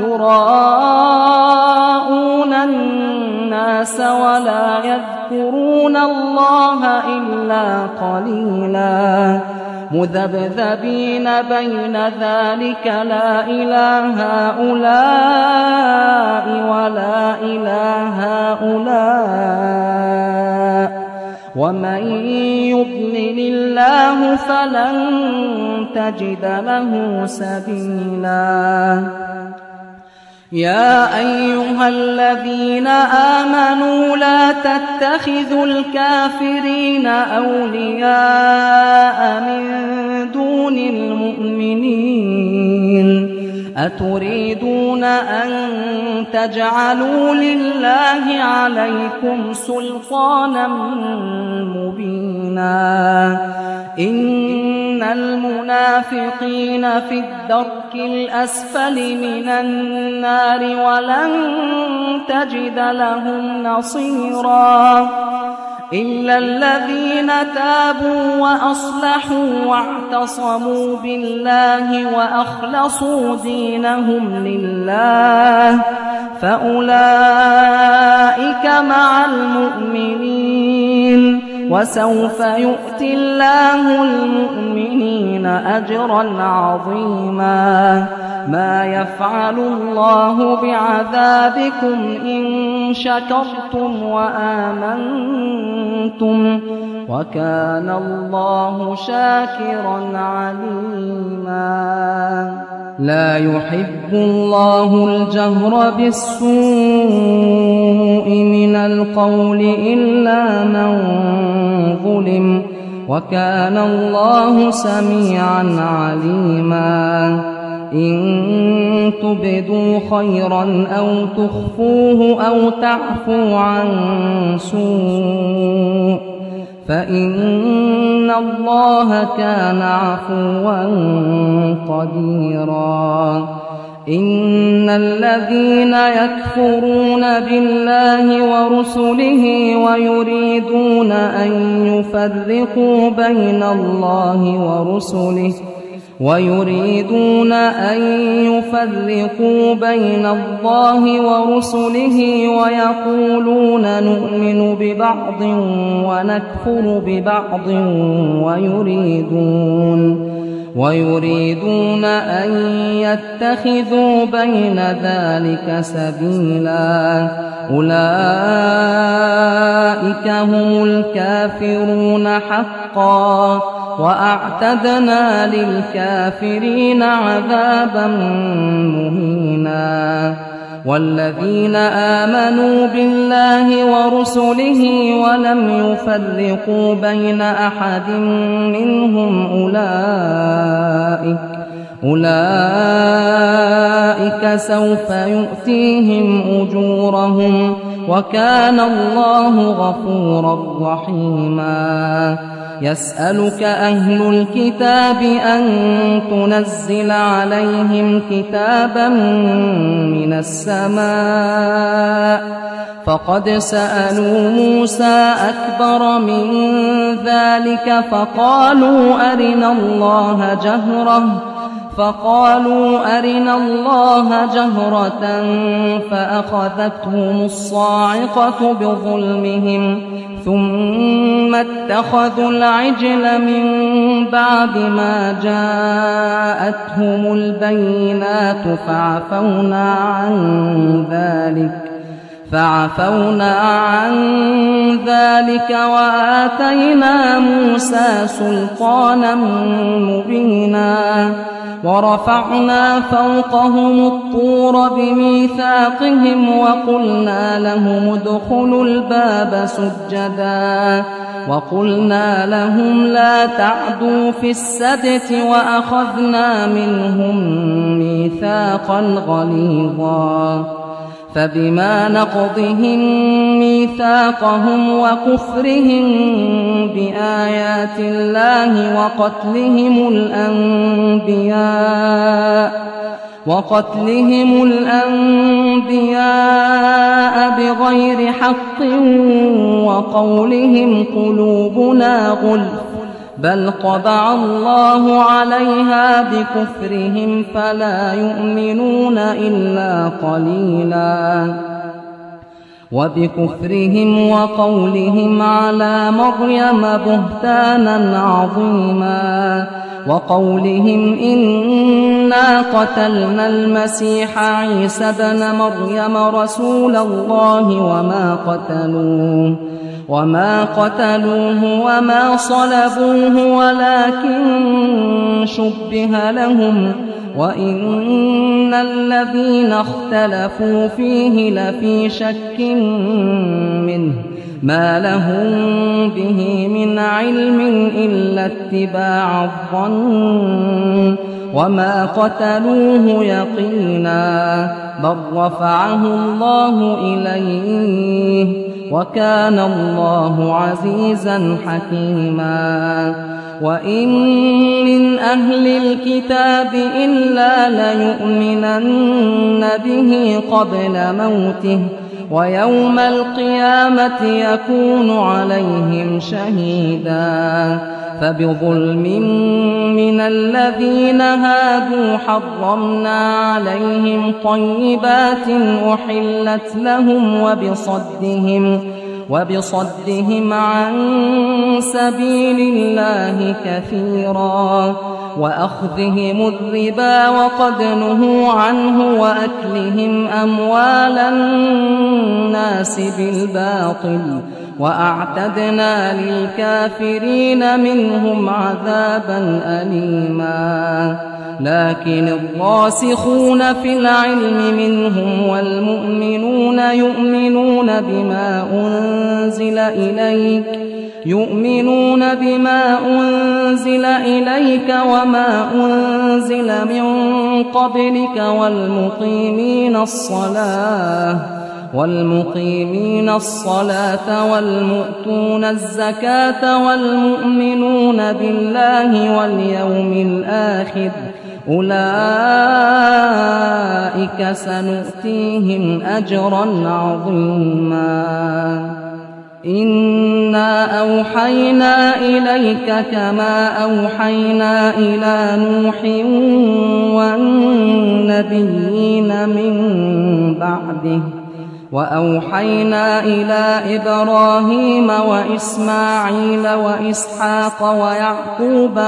يراءون الناس ولا يذكرون الله إلا قليلا مذبذبين بين ذلك لا إله هؤلاء ولا إله هؤلاء ومن يضلل الله فلن تجد له سبيلا يا أيها الذين آمنوا لا تتخذوا الكافرين أولياء من دون المؤمنين أتريدون أن تجعلوا لله عليكم سلطانا مبينا إن المنافقين في الدرك الأسفل من النار ولن تجد لهم نصيرا إلا الذين تابوا وأصلحوا واعتصموا بالله وأخلصوا دينهم لله فأولئك مع المؤمنين وسوف يؤتي الله المؤمنين أجرا عظيما ما يفعل الله بعذابكم إن شكرتم وآمنتم وكان الله شاكرا عليما لا يحب الله الجهر بالسوء من القول إلا من ظلم وكان الله سميعا عليما إن تبدوا خيرا أو تخفوه أو تعفو عن سوء فإن الله كان عفوا قديرا إن الذين يكفرون بالله ورسله ويريدون أن يفرقوا بين الله ورسله ويقولون نؤمن ببعض ونكفر ببعض ويريدون أن يتخذوا بين ذلك سبيلا أولئك هم الكافرون حقا وأعتدنا للكافرين عذابا مهينا والذين آمنوا بالله ورسله ولم يفرقوا بين أحد منهم أولئك سوف يؤتيهم أجورهم وكان الله غفورا رحيما يسألك أهل الكتاب أن تنزل عليهم كتابا من السماء فقد سألوا موسى أكبر من ذلك فقالوا أرنا الله جهرة فأخذتهم الصاعقة بظلمهم ثم اتخذوا العجل من بعد ما جاءتهم البينات فعفونا عن ذلك وآتينا موسى سلطانا مبينا ورفعنا فوقهم الطور بميثاقهم وقلنا لهم ادخلوا الباب سجدا وقلنا لهم لا تعدوا في السبت وأخذنا منهم ميثاقا غليظا فبما نقضهم ميثاقهم وكفرهم بآيات الله وقتلهم الأنبياء بغير حق وقولهم قلوبنا غلف بل طبع الله عليها بكفرهم فلا يؤمنون إلا قليلا وبكفرهم وقولهم على مريم بهتانا عظيما، وقولهم إنا قتلنا المسيح عيسى ابن مريم رسول الله وما قتلوه وما صلبوه ولكن شبه لهم، وإن الذين اختلفوا فيه لفي شك منه ما لهم به من علم إلا اتباع الظن، وما قتلوه يقينا بل رفعه الله إليه وكان الله عزيزا حكيما. وإن من أهل الكتاب إلا ليؤمنن به قبل موته ويوم القيامة يكون عليهم شهيدا. فبظلم من الذين هادوا حرمنا عليهم طيبات أحلت لهم وبصدهم عن سبيل الله كثيرا، وأخذهم الربا وقد نهوا عنه، وأكلهم أموال الناس بالباطل، وأعتدنا للكافرين منهم عذابا أليما. لكن الراسخون في العلم منهم والمؤمنون يؤمنون بما أنزل إليك وما أنزل من قبلك والمقيمين الصلاة والمؤتون الزكاة والمؤمنون بالله واليوم الآخر أولئك سنؤتيهم أجرا عظيما. إنا أوحينا إليك كما أوحينا إلى نوح والنبيين من بعده، وأوحينا إلى إبراهيم وإسماعيل وإسحاق ويعقوب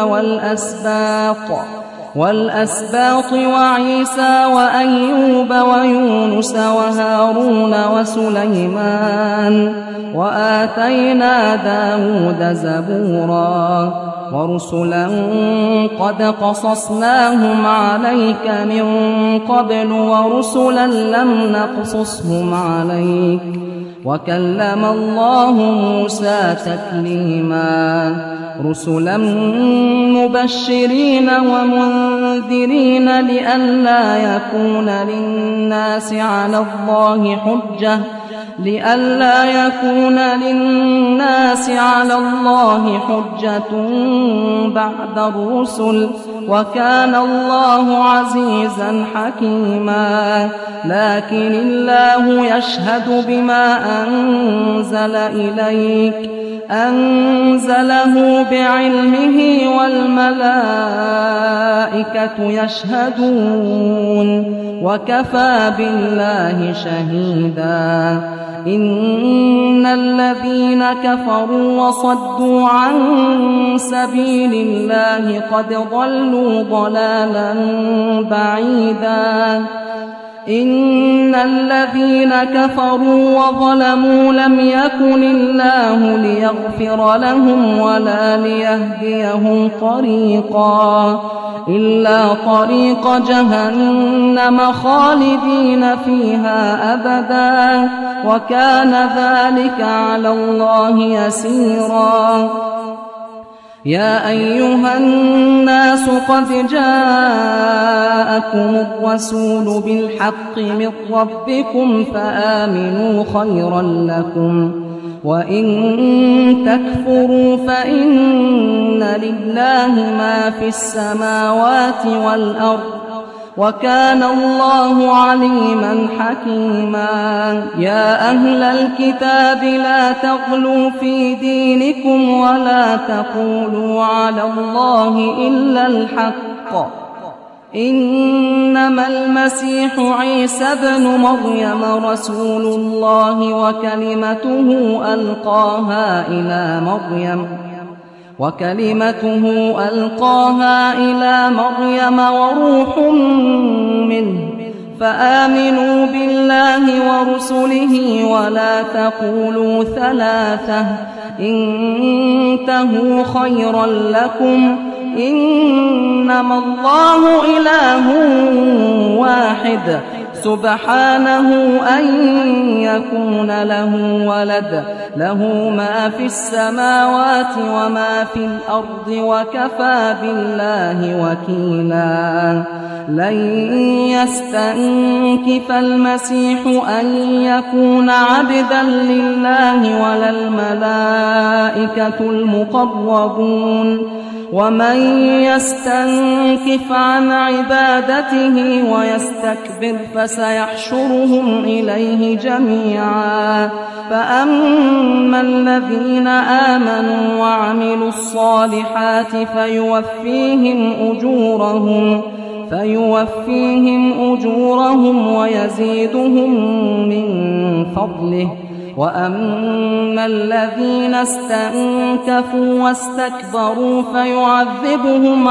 والأسباط وعيسى وأيوب ويونس وهارون وسليمان، وآتينا داود زبورا، ورسلا قد قصصناهم عليك من قبل ورسلا لم نقصصهم عليك، وكلم الله موسى تكليما. رسلا مبشرين ومنذرين لئلا يكون للناس على الله حجة بعد الرسل، وكان الله عزيزا حكيما. لكن الله يشهد بما أنزل إليك أنزله بعلمه والملائكة يشهدون وكفى بالله شهيدا. إن الذين كفروا وصدوا عن سبيل الله قد ضلوا ضلالا بعيدا. إن الذين كفروا وظلموا لم يكن الله ليغفر لهم ولا ليهديهم طريقا إلا طريق جهنم خالدين فيها أبدا، وكان ذلك على الله يسيرا. يا أيها الناس قد جاءكم الرسول بالحق من ربكم فآمنوا خيرا لكم، وإن تكفروا فإن لله ما في السماوات والأرض، وكان الله عليما حكيما. يا أهل الكتاب لا تغلوا في دينكم ولا تقولوا على الله إلا الحق، إنما المسيح عيسى ابن مريم رسول الله وكلمته ألقاها إلى مريم وروح منه فآمنوا بالله ورسله ولا تقولوا ثلاثة انتهوا خيرا لكم إنما الله إله واحد سبحانه أن يكون له ولد له ما في السماوات وما في الأرض وكفى بالله وكيلا لن يستنكف المسيح أن يكون عبدا لله ولا الملائكة المقربون ومن يستنكف عن عبادته ويستكبر فسيحشرهم إليه جميعا فأما الذين آمنوا وعملوا الصالحات فيوفيهم أجورهم ويزيدهم من فضله وأما الذين استنكفوا واستكبروا فيعذبهم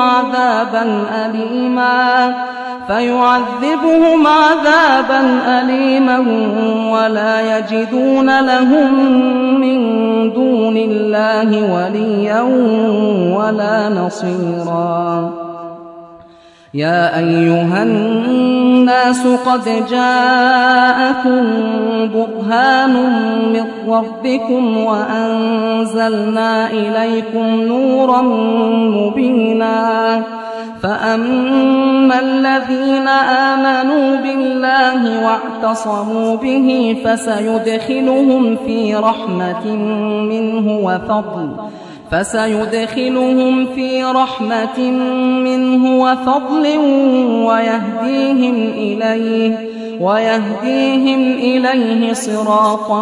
عذابا أليما ولا يجدون لهم من دون الله وليا ولا نصيرا يا أيها الناس قد جاءكم برهان من ربكم وأنزلنا إليكم نورا مبينا فأما الذين آمنوا بالله واعتصموا به فسيدخلهم في رحمة منه وفضل ويهديهم إليه صراطا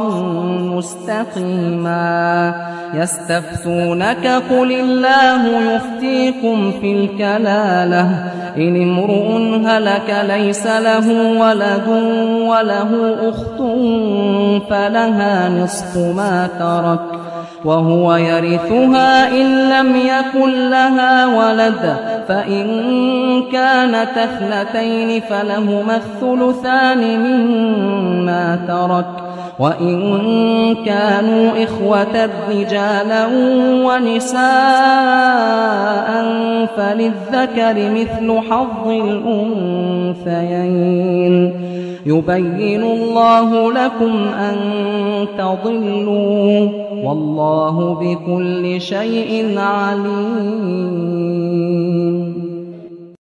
مستقيما يستفتونك قل الله يفتيكم في الكلالة إن امرؤ هلك ليس له ولد وله أخت فلها نصف ما ترك وهو يرثها إن لم يكن لها ولد فإن كانت اثنتين فلهما الثلثان مما ترك وإن كانوا إخوة رجالا ونساء فللذكر مثل حظ الأنثيين يبين الله لكم أن تضلوا والله بكل شيء عليم.